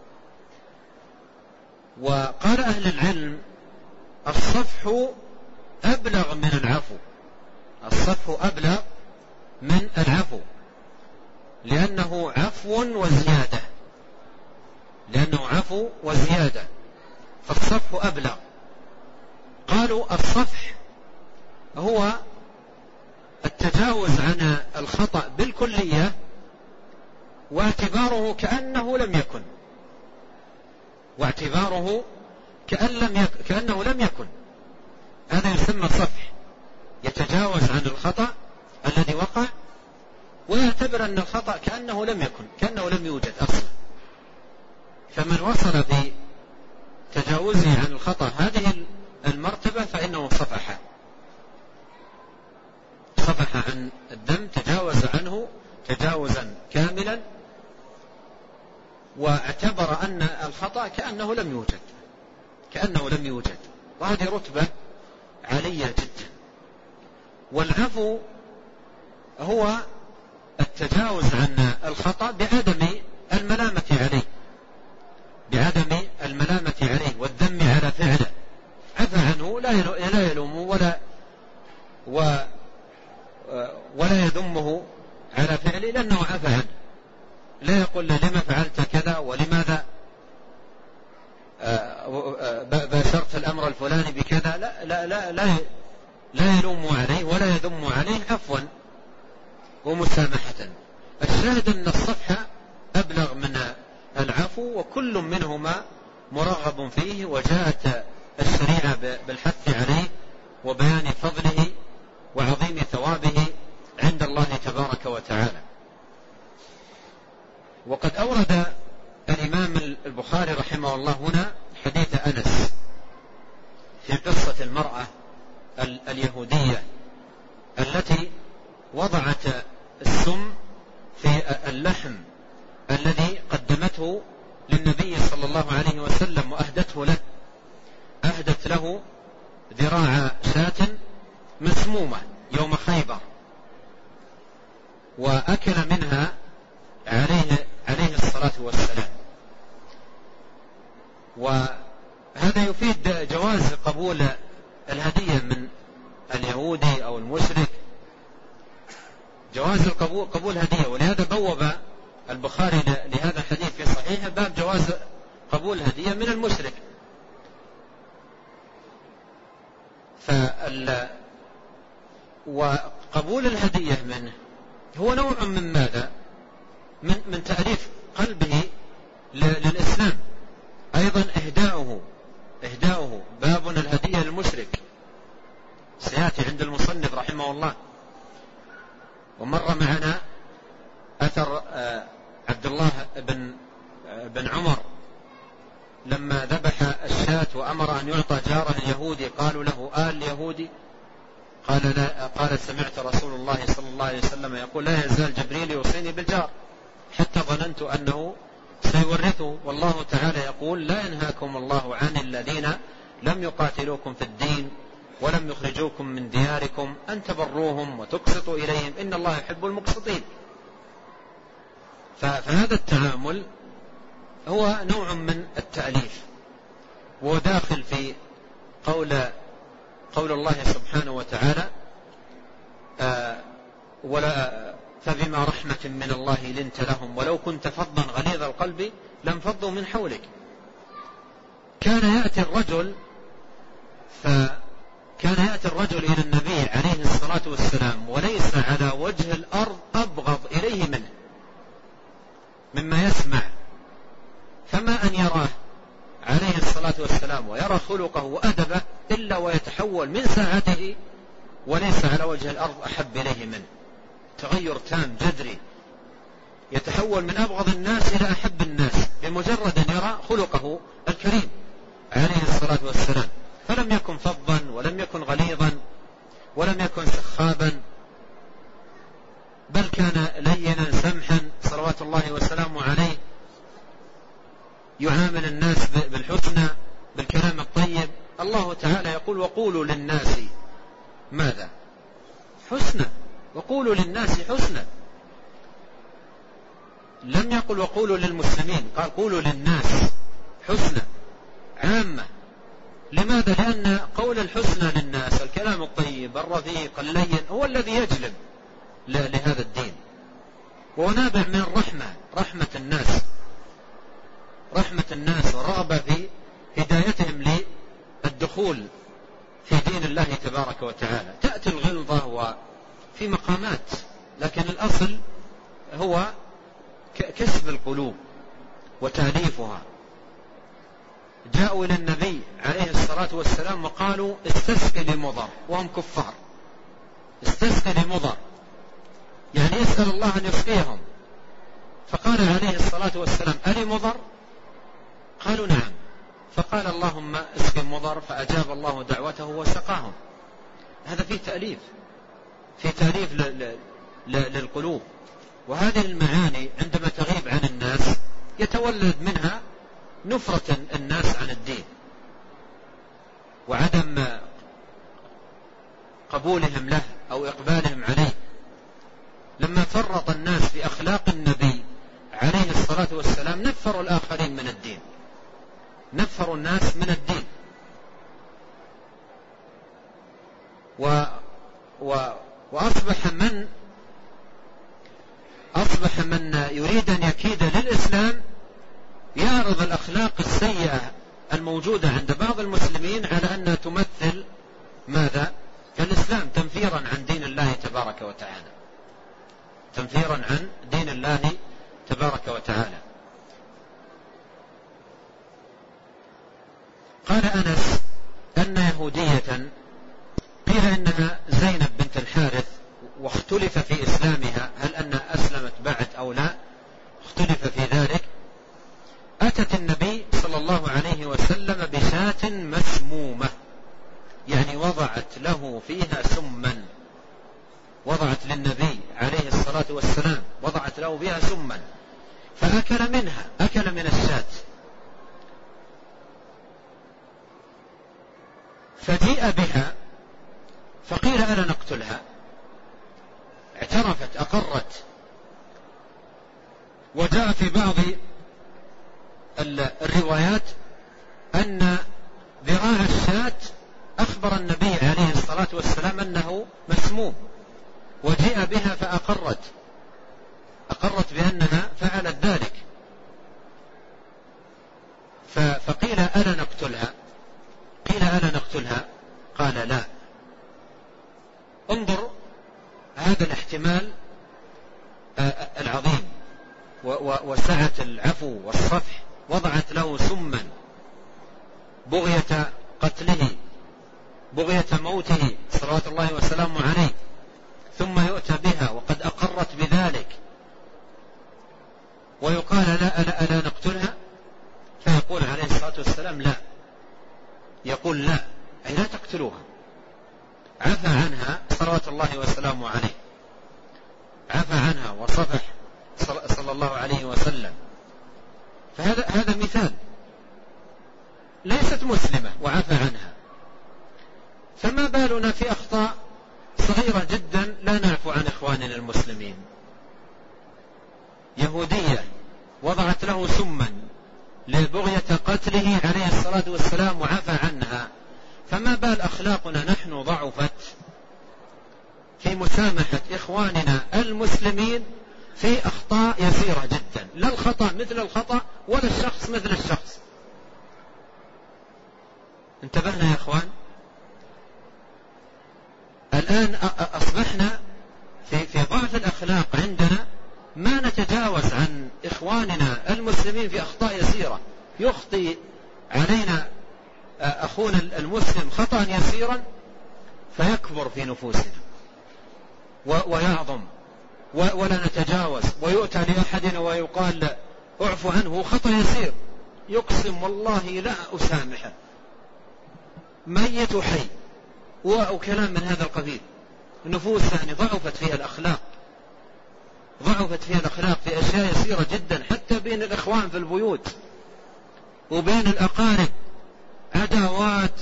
وقال أهل العلم: الصفح أبلغ من العفو. فالصفح أبلغ من العفو، لأنه عفو وزيادة، لأنه عفو وزيادة، فالصفح أبلغ. قالوا الصفح هو التجاوز عن الخطأ بالكلية واعتباره كأنه لم يكن، واعتباره كأن لم يكن كأنه لم يكن هذا يسمى صفح، يتجاوز عن الخطأ الذي وقع ويعتبر أن الخطأ كأنه لم يكن، كأنه لم يوجد أصلا. فمن وصل في تجاوزه عن الخطأ هذه المرتبة فإنه صفح صفح عن الذنب، تجاوز عنه تجاوزا كاملا، واعتبر أن الخطأ كأنه لم يوجد كأنه لم يوجد وهذه رتبة عالية جدا. والعفو هو التجاوز عن الخطأ بعدم الملامة عليه بعدم الملامة عليه والذم على فعله، عفى عنه لا يلومه ولا ولا يذمه على فعله لأنه عفى عنه، لا يقول له لما فعلت كذا ولماذا باشرت الأمر الفلاني بكذا، لا لا لا لا, لا يلوم عليه ولا يذم عليه، عفوا ومسامحة. الشاهد أن الصفحة أبلغ من العفو، وكل منهما مرغب فيه، وجاءت الشريعة بالحث عليه وبيان فضله وعظيم ثوابه عند الله تبارك وتعالى. وقد أورد الإمام البخاري رحمه الله هنا حديث أنس في قصة المرأة اليهودية التي وضعت السم في اللحم الذي قدمته للنبي صلى الله عليه وسلم وأهدته له أهدت له ذراع شاة مسمومة يوم خيبر، وأكل منها عليه, عليه الصلاة والسلام. وهذا يفيد جواز قبول الهدية من اليهودي أو المشرك، جواز القبول قبول هدية. ولهذا بوب البخاري لهذا الحديث في صحيحه باب جواز قبول هدية من المشرك. فال وقبول الهدية منه هو نوع من ماذا؟ من من تأليف قلبه للإسلام. أيضا إهداؤه إهداؤه باب الهدية للمشرك سيأتي عند المصنف رحمه الله. ومر معنا أثر عبد الله بن بن عمر لما ذبح الشاة وأمر أن يعطى جاره اليهودي، قالوا له آل يهودي؟ قال لا. قال سمعت رسول الله صلى الله عليه وسلم يقول لا يزال جبريل يوصيني بالجار حتى ظننت أنه سيورثه. والله تعالى يقول لا ينهاكم الله عن الذين لم يقاتلوكم في الدين ولم يخرجوكم من دياركم أن تبروهم وتقسطوا إليهم إن الله يحب المقسطين. فهذا التعامل هو نوع من التأليف، وداخل في قول قول الله سبحانه وتعالى آه ولا فبما رحمة من الله لنت لهم ولو كنت فظا غليظ القلب لانفضوا من حولك. كان يأتي الرجل فكان يأتي الرجل إلى النبي عليه الصلاة والسلام وليس على وجه الأرض أبغض إليه منه مما يسمع، فما أن يراه عليه الصلاة والسلام ويرى خلقه وأدبه إلا ويتحول من ساعته وليس على وجه الأرض أحب إليه منه. تغير تام جذري، يتحول من أبغض الناس إلى أحب الناس بمجرد أن يرى خلقه الكريم عليه الصلاة والسلام. فلم يكن فظا ولم يكن غليظا ولم يكن سخابا، بل كان لينا سمحا صلوات الله وسلامه عليه، يعامل الناس بالحسنى بالكلام الطيب. الله تعالى يقول وقولوا للناس ماذا؟ حسنى، وقولوا للناس حسنى. لم يقل وقولوا للمسلمين، قال قولوا للناس حسنى عامة. لماذا؟ لأن قول الحسنى للناس، الكلام الطيب الرفيق اللين، هو الذي يجلب لهذا الدين، وهو نابع من الرحمة، رحمة الناس، رحمة الناس والرغبة في هدايتهم للدخول في دين الله تبارك وتعالى. تأتي الغلظة وفي مقامات، لكن الأصل هو كسب القلوب وتأليفها. جاءوا إلى النبي عليه الصلاة والسلام وقالوا استسقي لمضر، وهم كفار، استسقي لمضر يعني يسأل الله أن يسقيهم. فقال عليه الصلاة والسلام ألي مضر؟ قالوا نعم. فقال اللهم اسقي مضر، فأجاب الله دعوته وسقاهم. هذا فيه تأليف، فيه تأليف للقلوب. وهذه المعاني عندما تغيب عن الناس يتولد منها نفرة الناس عن الدين وعدم قبولهم له أو إقبالهم عليه. لما فرط الناس في أخلاق النبي عليه الصلاة والسلام نفروا الآخرين من الدين، نفروا الناس من الدين. و و وأصبح من أصبح من يريد أن يكيد للإسلام يعرض الأخلاق السيئة الموجودة عند بعض المسلمين على أنها تمثل ماذا؟ الإسلام، تنفيرا عن دين الله تبارك وتعالى، تنفيرا عن دين الله تبارك وتعالى. قال أنس أن يهودية قيل إنها زينب بنت الحارث، واختلف في إسلامها، هل أنها أسلمت بعد أو لا، اختلف في ذلك. أتت النبي صلى الله عليه وسلم بشاة مسمومة، يعني وضعت له فيها سما، وضعت للنبي عليه الصلاة والسلام وضعت له فيها سما، فأكل منها، أكل من الشاة. فجيء بها فقيل ألا نقتلها؟ اعترفت، أقرت. وجاء في بعض الروايات أن ذراع الشاة أخبر النبي عليه الصلاة والسلام أنه مسموم، وجيء بها فأقرت، أقرت بأنها فعلت ذلك. فقيل ألا نقتلها؟ قيل ألا نقتلها؟ قال لا. انظر هذا الاحتمال العظيم وسعة العفو والصفح. وضعت له سما بغية قتله، بغية موته صلوات الله وسلامه عليه، ثم يؤتى بها وقد أقرت بذلك ويقال لا ألا, ألا نقتلها؟ فيقول عليه الصلاة والسلام لا، يقول لا، أي لا تقتلوها. عفى عنها صلوات الله وسلامه عليه، عفى عنها وصفح صلى الله عليه وسلم. فهذا هذا مثال، ليست مسلمة وعفى عنها، فما بالنا في أخطاء صغيرة جدا لا نعفو عن إخواننا المسلمين. يهودية وضعت له سما لبغية قتله عليه الصلاة والسلام وعفى عنها، فما بال أخلاقنا نحن ضعفت في مسامحة إخواننا المسلمين في أخطاء يسيرة جدا، لا الخطأ مثل الخطأ ولا الشخص مثل الشخص. انتبهنا يا إخوان؟ الآن أصبحنا في, في ضعف الأخلاق عندنا، ما نتجاوز عن إخواننا المسلمين في أخطاء يسيرة. يخطي علينا أخونا المسلم خطأ يسيرا فيكبر في نفوسنا ويعظم ولا نتجاوز، ويؤتى لأحدنا ويقال اعفو عنه خطأ يسير، يقسم والله لا أسامحه، ميت حي، وكلام من هذا القبيل. النفوس يعني ضعفت فيها الأخلاق، ضعفت فيها الأخلاق في أشياء يسيرة جدا، حتى بين الإخوان في البيوت وبين الأقارب عداوات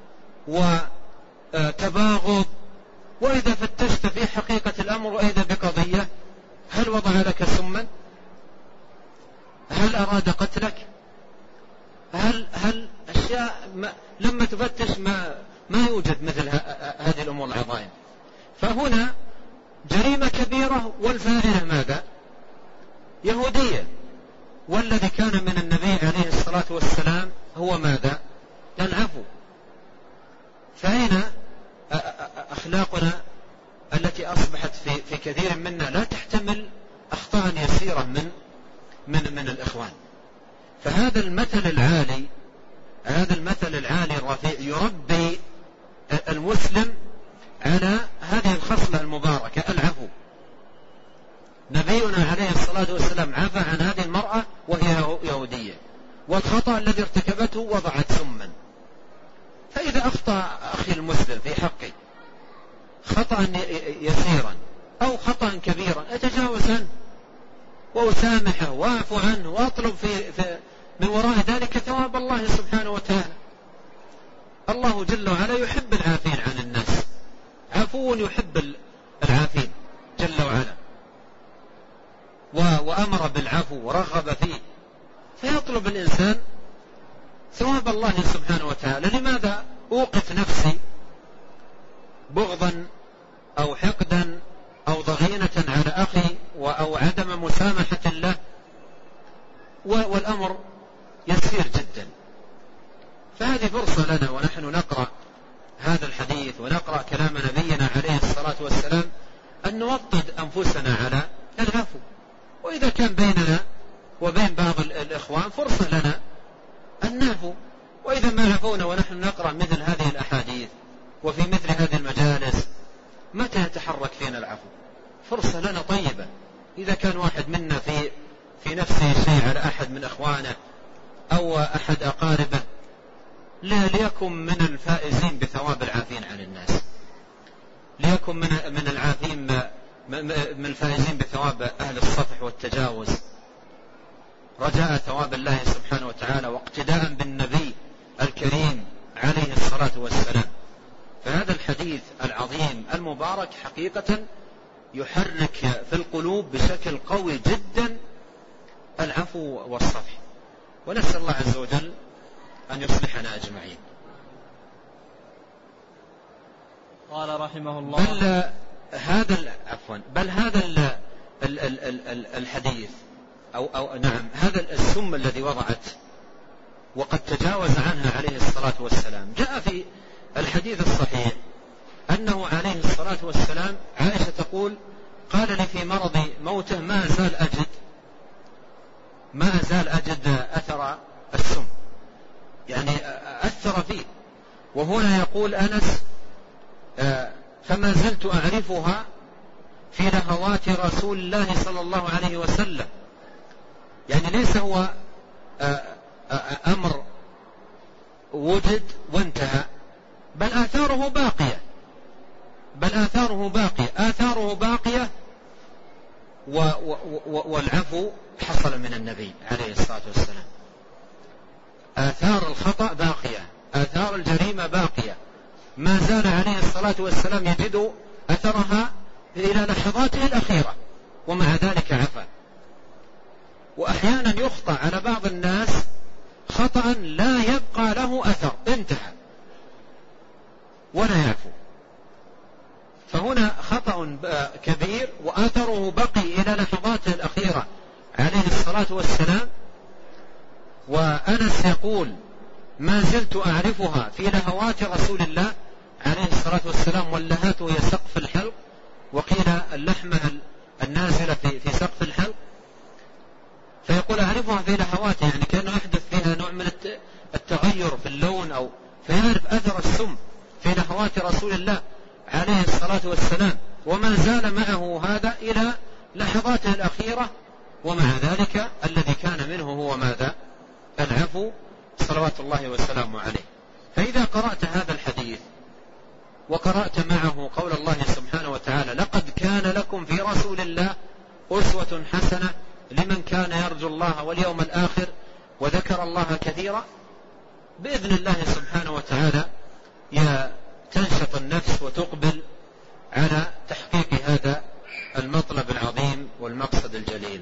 وتباغض. وإذا فتشت في حقيقة الأمر وإذا بقضية، هل وضع لك سما؟ هل أراد قتلك؟ هل هل أشياء ما لما فهنا جريمة كبيرة والفاعلة ماذا؟ يهودية. والذي كان من النبي عليه الصلاة والسلام هو ماذا؟ العفو. فأين أخلاقنا التي أصبحت في, في كثير منا لا تحتمل أخطاء يسيرة من, من, من الإخوان. فهذا المثل العالي هذا المثل العالي الرفيع يربي المسلم على هذه الخصلة المباركة العفو. نبينا عليه الصلاة والسلام عفى عن هذه المرأة وهي يهودية، والخطأ الذي ارتكبته وضعت سما. فإذا أخطأ أخي المسلم في حقي خطأ يسيرا أو خطأ كبيرا أتجاوز عنه وأسامحه وأعفو عنه وأطلب في, في من وراء ذلك ثواب الله سبحانه وتعالى. الله جل وعلا يحب العافين عن الناس، عفو يحب العافين جل وعلا، وأمر بالعفو ورغب فيه. فيطلب الإنسان ثواب الله سبحانه وتعالى. لماذا أوقف نفسي بغضا أو حقدا أو ضغينة على أخي أو عدم مسامحة له والأمر يسير جدا؟ فهذه فرصة لنا ونحن نقرأ هذا الحديث ونقرأ كلام نبينا عليه الصلاة والسلام أن نوطد أنفسنا على العفو. وإذا كان بيننا وبين بعض الإخوان فرصة لنا أن نعفو. وإذا ما عفونا ونحن نقرأ مثل هذه الأحاديث وفي مثل هذه المجالس متى يتحرك فينا العفو؟ فرصة لنا طيبة. إذا كان واحد منا في في نفسه شيء على أحد من إخوانه أو أحد أقاربه لا ليكن من الفائزين بثواب العافين عن الناس، ليكن من من العافين من الفائزين بثواب أهل الصفح والتجاوز، رجاء ثواب الله سبحانه وتعالى واقتداء بالنبي الكريم عليه الصلاة والسلام. فهذا الحديث العظيم المبارك حقيقة يحرك في القلوب بشكل قوي جدا العفو والصفح، ونسأل الله عز وجل أن يصلحنا أجمعين. قال رحمه الله بل هذا عفوا بل هذا ال ال ال ال الحديث أو, أو نعم هذا السم الذي وضعت وقد تجاوز عنها عليه الصلاة والسلام، جاء في الحديث الصحيح أنه عليه الصلاة والسلام عائشة تقول قال لي في مرض موته ما أزال أجد ما أزال أجد أثر السم، يعني أثر فيه. وهنا يقول أنس فما زلت أعرفها في لهوات رسول الله صلى الله عليه وسلم. يعني ليس هو أمر وجد وانتهى، بل آثاره باقية بل آثاره باقية آثاره باقية والعفو حصل من النبي عليه الصلاة والسلام. آثار الخطأ باقية، آثار الجريمة باقية، ما زال عليه الصلاة والسلام يجد أثرها إلى لحظاته الأخيرة ومع ذلك عفا. وأحيانا يخطأ على بعض الناس خطأ لا يبقى له أثر، انتهى ولا يعفو. فهنا خطأ كبير وآثره بقي إلى لحظاته الأخيرة عليه الصلاة والسلام. وأنس يقول ما زلت أعرفها في لهوات رسول الله عليه الصلاة والسلام، واللهات هي سقف الحلق، وقيل اللحمة النازلة في سقف الحلق. فيقول أعرفها في لهواتها، يعني كأنه يحدث فيها نوع من التغير في اللون، أو فيعرف أثر السم في لهوات رسول الله عليه الصلاة والسلام، وما زال معه هذا إلى لحظاته الأخيرة. ومع ذلك الذي كان منه هو ماذا؟ العفو صلوات الله وسلامه عليه. فإذا قرأت هذا الحديث وقرأت معه قول الله سبحانه وتعالى لقد كان لكم في رسول الله أسوة حسنة لمن كان يرجو الله واليوم الآخر وذكر الله كثيرا، بإذن الله سبحانه وتعالى تنشط النفس وتقبل على تحقيق هذا المطلب العظيم والمقصد الجليل.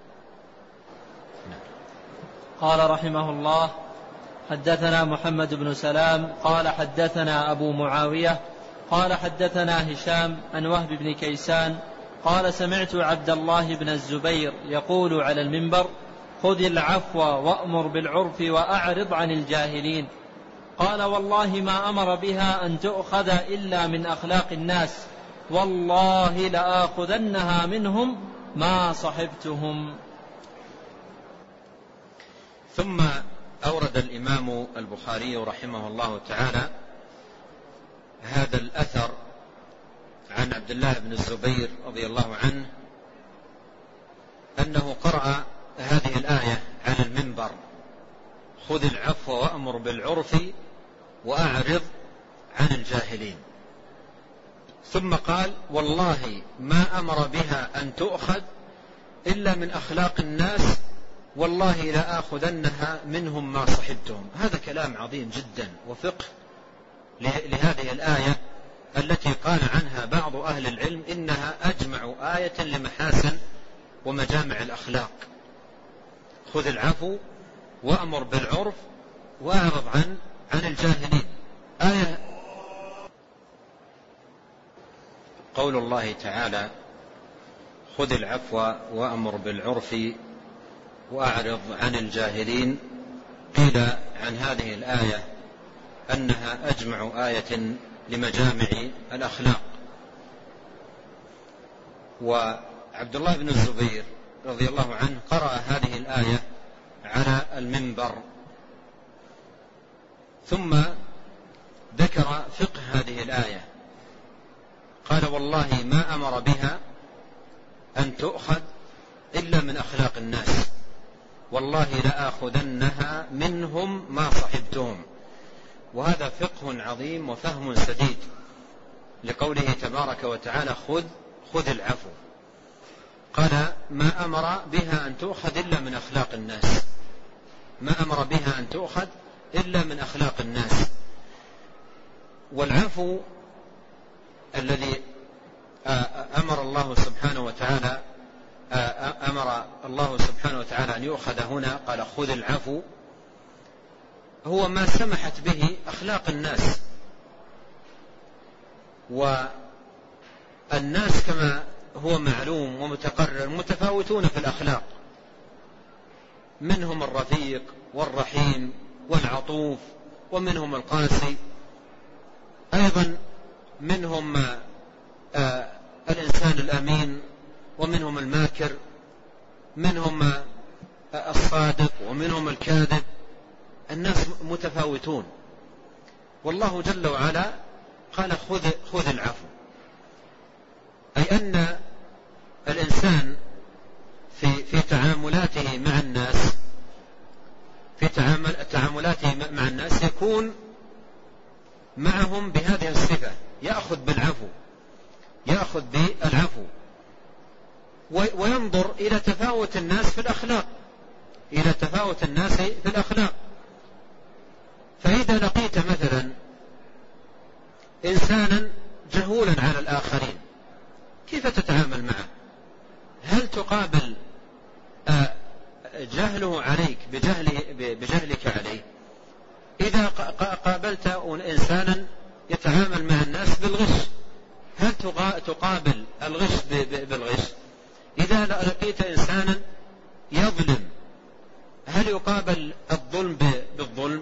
قال رحمه الله حدثنا محمد بن سلام قال حدثنا أبو معاوية قال حدثنا هشام عن وهب بن كيسان قال سمعت عبد الله بن الزبير يقول على المنبر خذ العفو وأمر بالعرف وأعرض عن الجاهلين. قال والله ما أمر بها أن تؤخذ إلا من أخلاق الناس والله لآخذنها منهم ما صحبتهم. ثم أورد الإمام البخاري رحمه الله تعالى هذا الأثر عن عبد الله بن الزبير رضي الله عنه أنه قرأ هذه الآية على المنبر خذ العفو وأمر بالعرف وأعرض عن الجاهلين، ثم قال والله ما أمر بها أن تؤخذ إلا من أخلاق الناس والله لآخذنها منهم ما صحبتهم. هذا كلام عظيم جدا وفقه لهذه الآية التي قال عنها بعض أهل العلم إنها أجمع آية لمحاسن ومجامع الأخلاق. خذ العفو وأمر بالعرف وأعرض عن عن الجاهلين. آية قول الله تعالى خذ العفو وأمر بالعرف وأعرض عن الجاهلين، قيل عن هذه الآية أنها أجمع آية لمجامع الأخلاق. وعبد الله بن الزبير رضي الله عنه قرأ هذه الآية على المنبر، ثم ذكر فقه هذه الآية قال والله ما أمر بها أن تؤخذ إلا من أخلاق الناس والله لآخذنها منهم ما صحبتهم. وهذا فقه عظيم وفهم سديد لقوله تبارك وتعالى خذ خذ العفو. قال ما أمر بها أن تؤخذ إلا من أخلاق الناس، ما أمر بها أن تؤخذ إلا من أخلاق الناس. والعفو الذي أمر الله سبحانه وتعالى أمر الله سبحانه وتعالى أن يؤخذ هنا، قال خذ العفو، هو ما سمحت به أخلاق الناس. والناس كما هو معلوم ومتقرر متفاوتون في الأخلاق، منهم الرفيق والرحيم والعطوف، ومنهم القاسي، أيضا منهم آه الإنسان الأمين، ومنهم الماكر، منهم آه الصادق، ومنهم الكاذب. الناس متفاوتون، والله جل وعلا قال خذ خذ العفو، أي أن الإنسان في في تعاملاته مع الناس في تعامل تعاملاته مع الناس يكون معهم بهذه الصفة، يأخذ بالعفو، يأخذ بالعفو، وينظر إلى تفاوت الناس في الأخلاق، إلى تفاوت الناس في الأخلاق. فإذا لقيت مثلا إنسانا جهولا على الآخرين كيف تتعامل معه؟ هل تقابل جهله عليك بجهله بجهلك عليه؟ إذا قابلت إنسانا يتعامل مع الناس بالغش هل تقابل الغش بالغش؟ إذا لقيت إنسانا يظلم هل يقابل الظلم بالظلم؟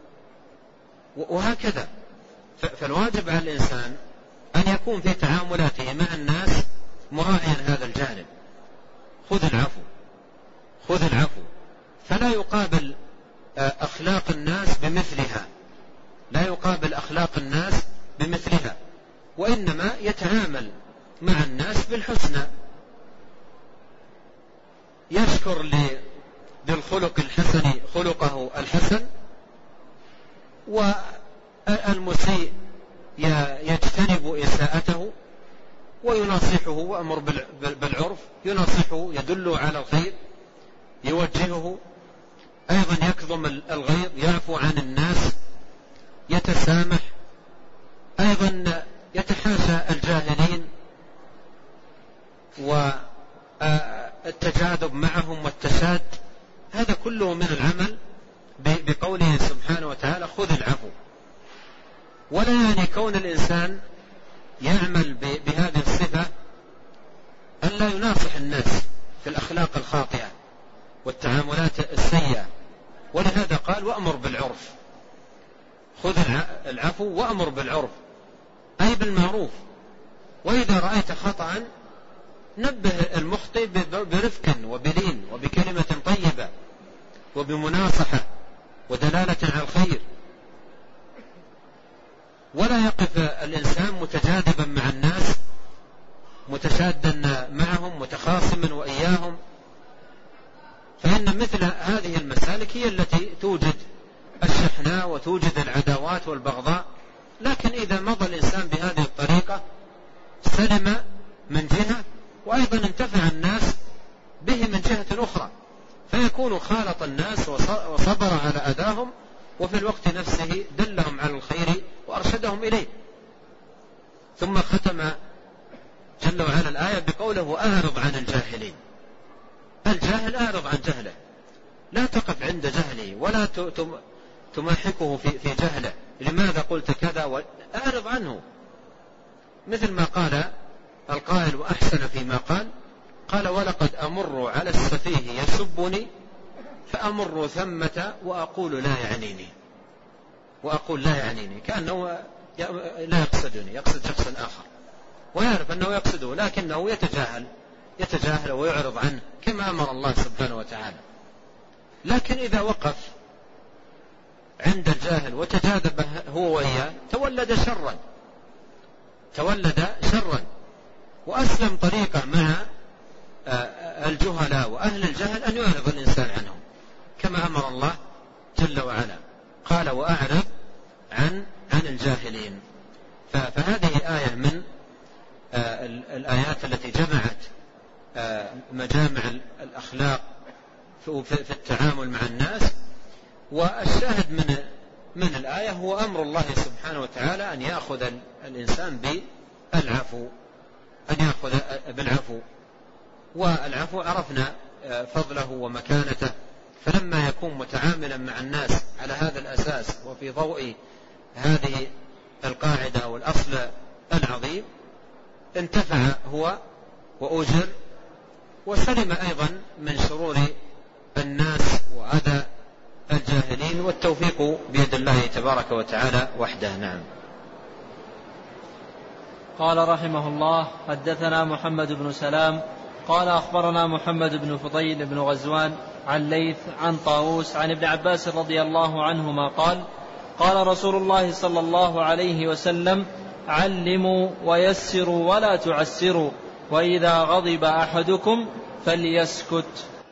وهكذا. فالواجب على الإنسان أن يكون في تعاملاته مع الناس مراعيا هذا الجانب. خذ العفو خذ العفو فلا يقابل أخلاق الناس بمثلها، لا يقابل أخلاق الناس بمثلها، وإنما يتعامل مع الناس بالحسنى، يشكر للخلق الحسن خلقه الحسن، والمسيء يجتنب إساءته ويناصحه، وأمر بالعرف، يناصحه، يدل على الخير، يوجهه، أيضا يكظم الغيظ، يعفو عن الناس، يتسامح، أيضا يتحاشى الجاهلين والتجاذب معهم والتشاد. هذا كله من العمل بقوله سبحانه وتعالى خذ العفو. ولا يعني كون الإنسان يعمل بهذه الصفة أن لا يناصح الناس في الأخلاق الخاطئة والتعاملات السيئة. ولهذا قال وأمر بالعرف، خذ العفو وأمر بالعرف أي بالمعروف. وإذا رأيت خطأ نبه المخطئ برفق وبلين وبكلمة طيبة وبمناصحة ودلالة على الخير. ولا يقف الإنسان متجاذبا مع الناس متشادا معهم متخاصما وإياهم، فإن مثل هذه المسالك هي التي توجد الشحناء وتوجد العداوات والبغضاء. لكن إذا مضى الإنسان بهذه الطريقة سلم من جهة وأيضا انتفع الناس به من جهة أخرى، فيكون خالط الناس وصبر على أذاهم وفي الوقت نفسه دلهم على الخير وأرشدهم إليه. ثم ختم جل وعلا الآية بقوله أعرض عن الجاهلين. الجاهل أعرض عن جهله، لا تقف عند جهله ولا تماحكه في جهله، لماذا قلت كذا، أعرض عنه. مثل ما قال القائل وأحسن فيما قال، قال ولقد أمر على السفيه يسبني فأمر ثمة وأقول لا يعنيني، وأقول لا يعنيني، كأنه لا يقصدني، يقصد شخصا آخر ويعرف أنه يقصده، لكنه يتجاهل يتجاهل ويعرض عنه كما أمر الله سبحانه وتعالى. لكن إذا وقف عند الجاهل وتجاذب هو وإياه تولد شرا تولد شرا وأسلم طريقة مع الجهلاء وأهل الجهل أن يعرض الإنسان عنهم كما أمر الله جل وعلا، قال وأعرض عن عن الجاهلين. فهذه آية من الآيات التي جمعت مجامع الأخلاق في التعامل مع الناس. والشاهد من من الآية هو أمر الله سبحانه وتعالى أن يأخذ الإنسان بالعفو، أن يأخذ بالعفو. والعفو عرفنا فضله ومكانته، فلما يكون متعاملا مع الناس على هذا الأساس وفي ضوء هذه القاعدة والأصل العظيم انتفع هو وأجر وسلم أيضا من شرور الناس وأذى الجاهلين، والتوفيق بيد الله تبارك وتعالى وحده. نعم. قال رحمه الله حدثنا محمد بن سلام قال أخبرنا محمد بن فضيل بن غزوان عن ليث عن طاووس عن ابن عباس رضي الله عنهما قال قال رسول الله صلى الله عليه وسلم علموا ويسروا ولا تعسروا وإذا غضب أحدكم فليسكت.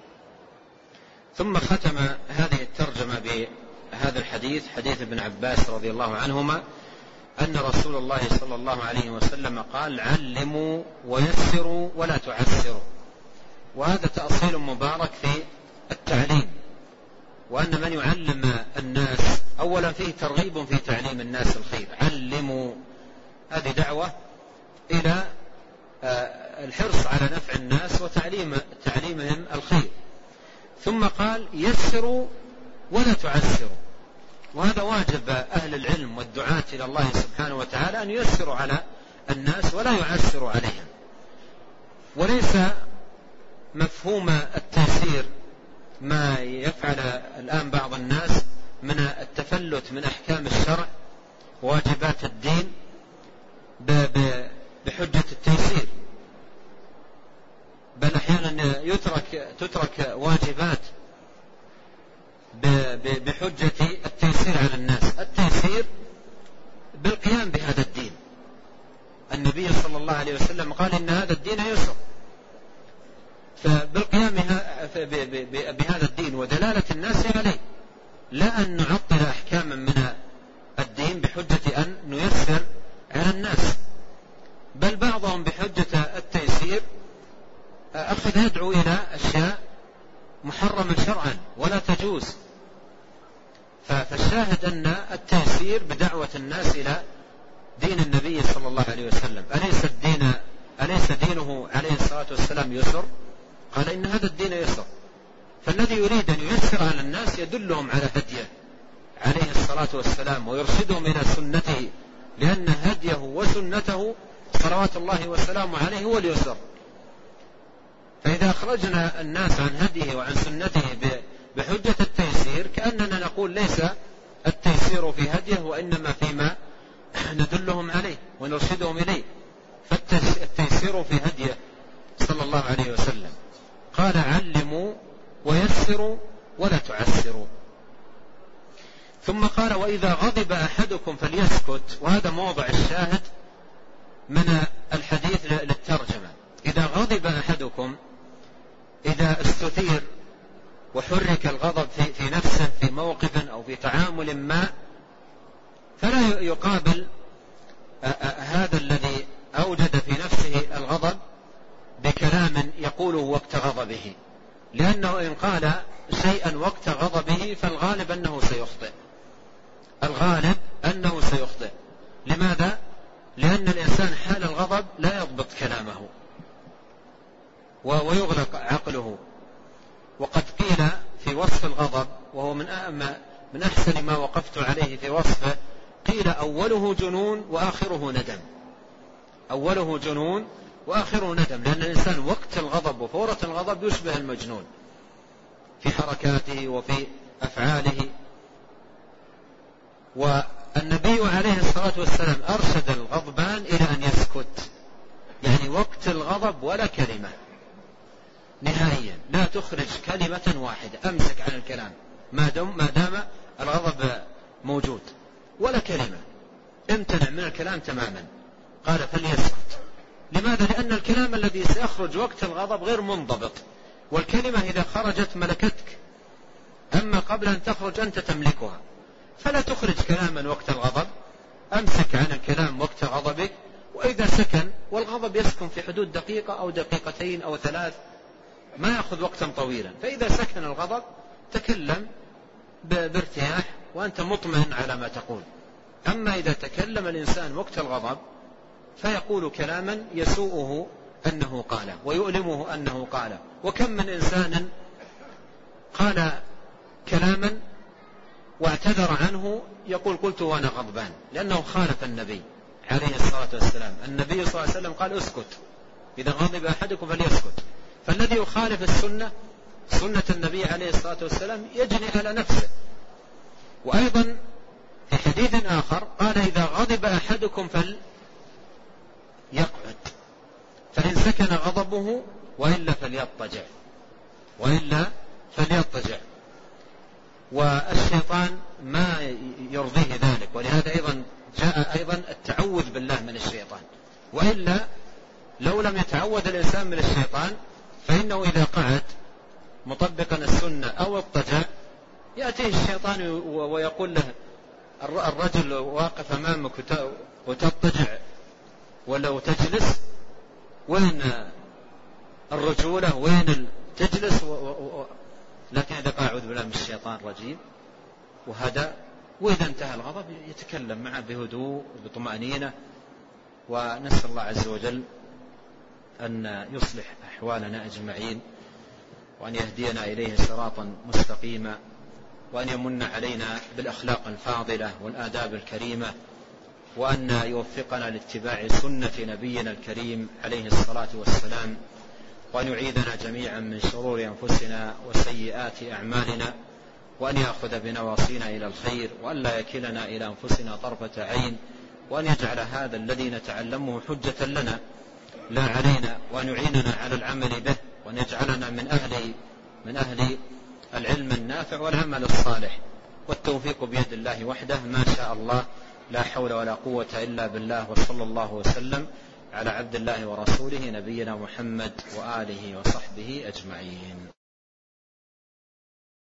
ثم ختم هذه الترجمة بهذا الحديث، حديث ابن عباس رضي الله عنهما أن رسول الله صلى الله عليه وسلم قال علموا ويسروا ولا تعسروا. وهذا تأصيل مبارك في التعليم، وأن من يعلم الناس أولا فيه ترغيب في تعليم الناس الخير. علموا، هذه دعوة إلى الحرص على نفع الناس وتعليم تعليمهم الخير. ثم قال يسروا ولا تعسروا، وهذا واجب أهل العلم والدعاة إلى الله سبحانه وتعالى أن ييسروا على الناس ولا يعسروا عليهم. وليس مفهوم التيسير ما يفعل الآن بعض الناس من التفلت من أحكام الشرع وواجبات الدين بحجة التيسير، بل أحيانا يترك تترك واجبات بحجة التيسير على الناس. التيسير بالقيام بهذا الدين. النبي صلى الله عليه وسلم قال إن هذا الدين يسر، فبالقيام بهذا الدين ودلالة الناس عليه، لا أن نعطل أحكاما من الدين بحجة أن نيسر على الناس، بل بعضهم بحجة التيسير أخذ يدعو إلى أشياء محرمة شرعا ولا تجوز. فالشاهد أن التيسير بدعوة الناس إلى دين النبي صلى الله عليه وسلم. أليس الدين أليس دينه عليه الصلاة والسلام يسر؟ قال إن هذا الدين يسر. فالذي يريد أن ييسر على الناس يدلهم على هديه عليه الصلاة والسلام ويرشدهم إلى سنته، لأن هديه وسنته صلوات الله وسلامه عليه هو اليسر. فإذا أخرجنا الناس عن هديه وعن سنته بحجة التيسير كأننا نقول ليس التيسير في هديه وإنما فيما ندلهم عليه ونرشدهم إليه. فالتيسير في هديه صلى الله عليه وسلم. قال علموا ويسروا ولا تعسروا. ثم قال وإذا غضب أحدكم فليسكت، وهذا موضع الشاهد من الحديث للترجمة. إذا غضب أحدكم، إذا استثير وحرك الغضب في, في نفسه في موقف أو في تعامل ما، فلا يقابل هذا الذي أوجد في نفسه الغضب بكلام يقوله وقت غضبه، لأنه إن قال شيئا وقت غضبه فالغالب أنه سيخطئ، الغالب أنه سيخطئ. لماذا؟ لأن الإنسان حال الغضب لا يضبط كلامه ويغلق عقله. وقد قيل في وصف الغضب، وهو من من أحسن ما وقفت عليه في وصفه، قيل أوله جنون وآخره ندم. أوله جنون وآخره ندم، لأن الإنسان وقت الغضب وفورة الغضب يشبه المجنون في حركاته وفي أفعاله. والنبي عليه الصلاة والسلام أرشد الغضبان إلى أن يسكت، يعني وقت الغضب ولا كلمة نهائيا، لا تخرج كلمة واحدة، أمسك عن الكلام ما دام, ما دام الغضب موجود، ولا كلمة، امتنع من الكلام تماما. قال فليسكت. لماذا؟ لأن الكلام الذي سيخرج وقت الغضب غير منضبط، والكلمة إذا خرجت ملكتك، أما قبل أن تخرج أنت تملكها. فلا تخرج كلاما وقت الغضب، أمسك عن الكلام وقت غضبك. وإذا سكن، والغضب يسكن في حدود دقيقة أو دقيقتين أو ثلاث، ما يأخذ وقتا طويلا، فإذا سكن الغضب تكلم بارتياح وأنت مطمئن على ما تقول. أما إذا تكلم الإنسان وقت الغضب فيقول كلاما يسوءه أنه قاله ويؤلمه أنه قاله. وكم من إنسان قال كلاما واعتذر عنه يقول قلت وأنا غضبان، لأنه خالف النبي عليه الصلاة والسلام. النبي صلى الله عليه وسلم قال اسكت، إذا غضب أحدكم فليسكت. فالذي يخالف السنة، سنة النبي عليه الصلاة والسلام، يجني على نفسه. وأيضا في حديث آخر قال إذا غضب أحدكم فليقعد، فإن سكن غضبه وإلا فليضطجع، وإلا فليضطجع. والشيطان ما يرضيه ذلك، ولهذا أيضا جاء أيضا التعوذ بالله من الشيطان. وإلا لو لم يتعوذ الإنسان من الشيطان فإنه إذا قعد مطبقا السنة أو اضطجع يأتيه الشيطان ويقول له الرجل واقف أمامك وتضطجع ولو تجلس، وين الرجولة، وين تجلس؟ و... و... لكن إذا قال أعوذ بالله من الشيطان الرجيم وهدأ، وإذا انتهى الغضب يتكلم معه بهدوء وبطمأنينة. ونسأل الله عز وجل أن يصلح أحوالنا أجمعين، وأن يهدينا إليه صراطا مستقيما، وأن يمن علينا بالأخلاق الفاضلة والآداب الكريمة، وأن يوفقنا لاتباع سنة نبينا الكريم عليه الصلاة والسلام، وأن يعيذنا جميعا من شرور أنفسنا وسيئات أعمالنا، وأن يأخذ بنواصينا إلى الخير، وأن لا يكلنا إلى أنفسنا طرفة عين، وأن يجعل هذا الذي نتعلمه حجة لنا لا علينا، وأن يعيننا على العمل به، وأن يجعلنا من أهل من أهل العلم النافع والعمل الصالح. والتوفيق بيد الله وحده، ما شاء الله، لا حول ولا قوة إلا بالله. وصلى الله وسلم على عبد الله ورسوله نبينا محمد وآله وصحبه أجمعين.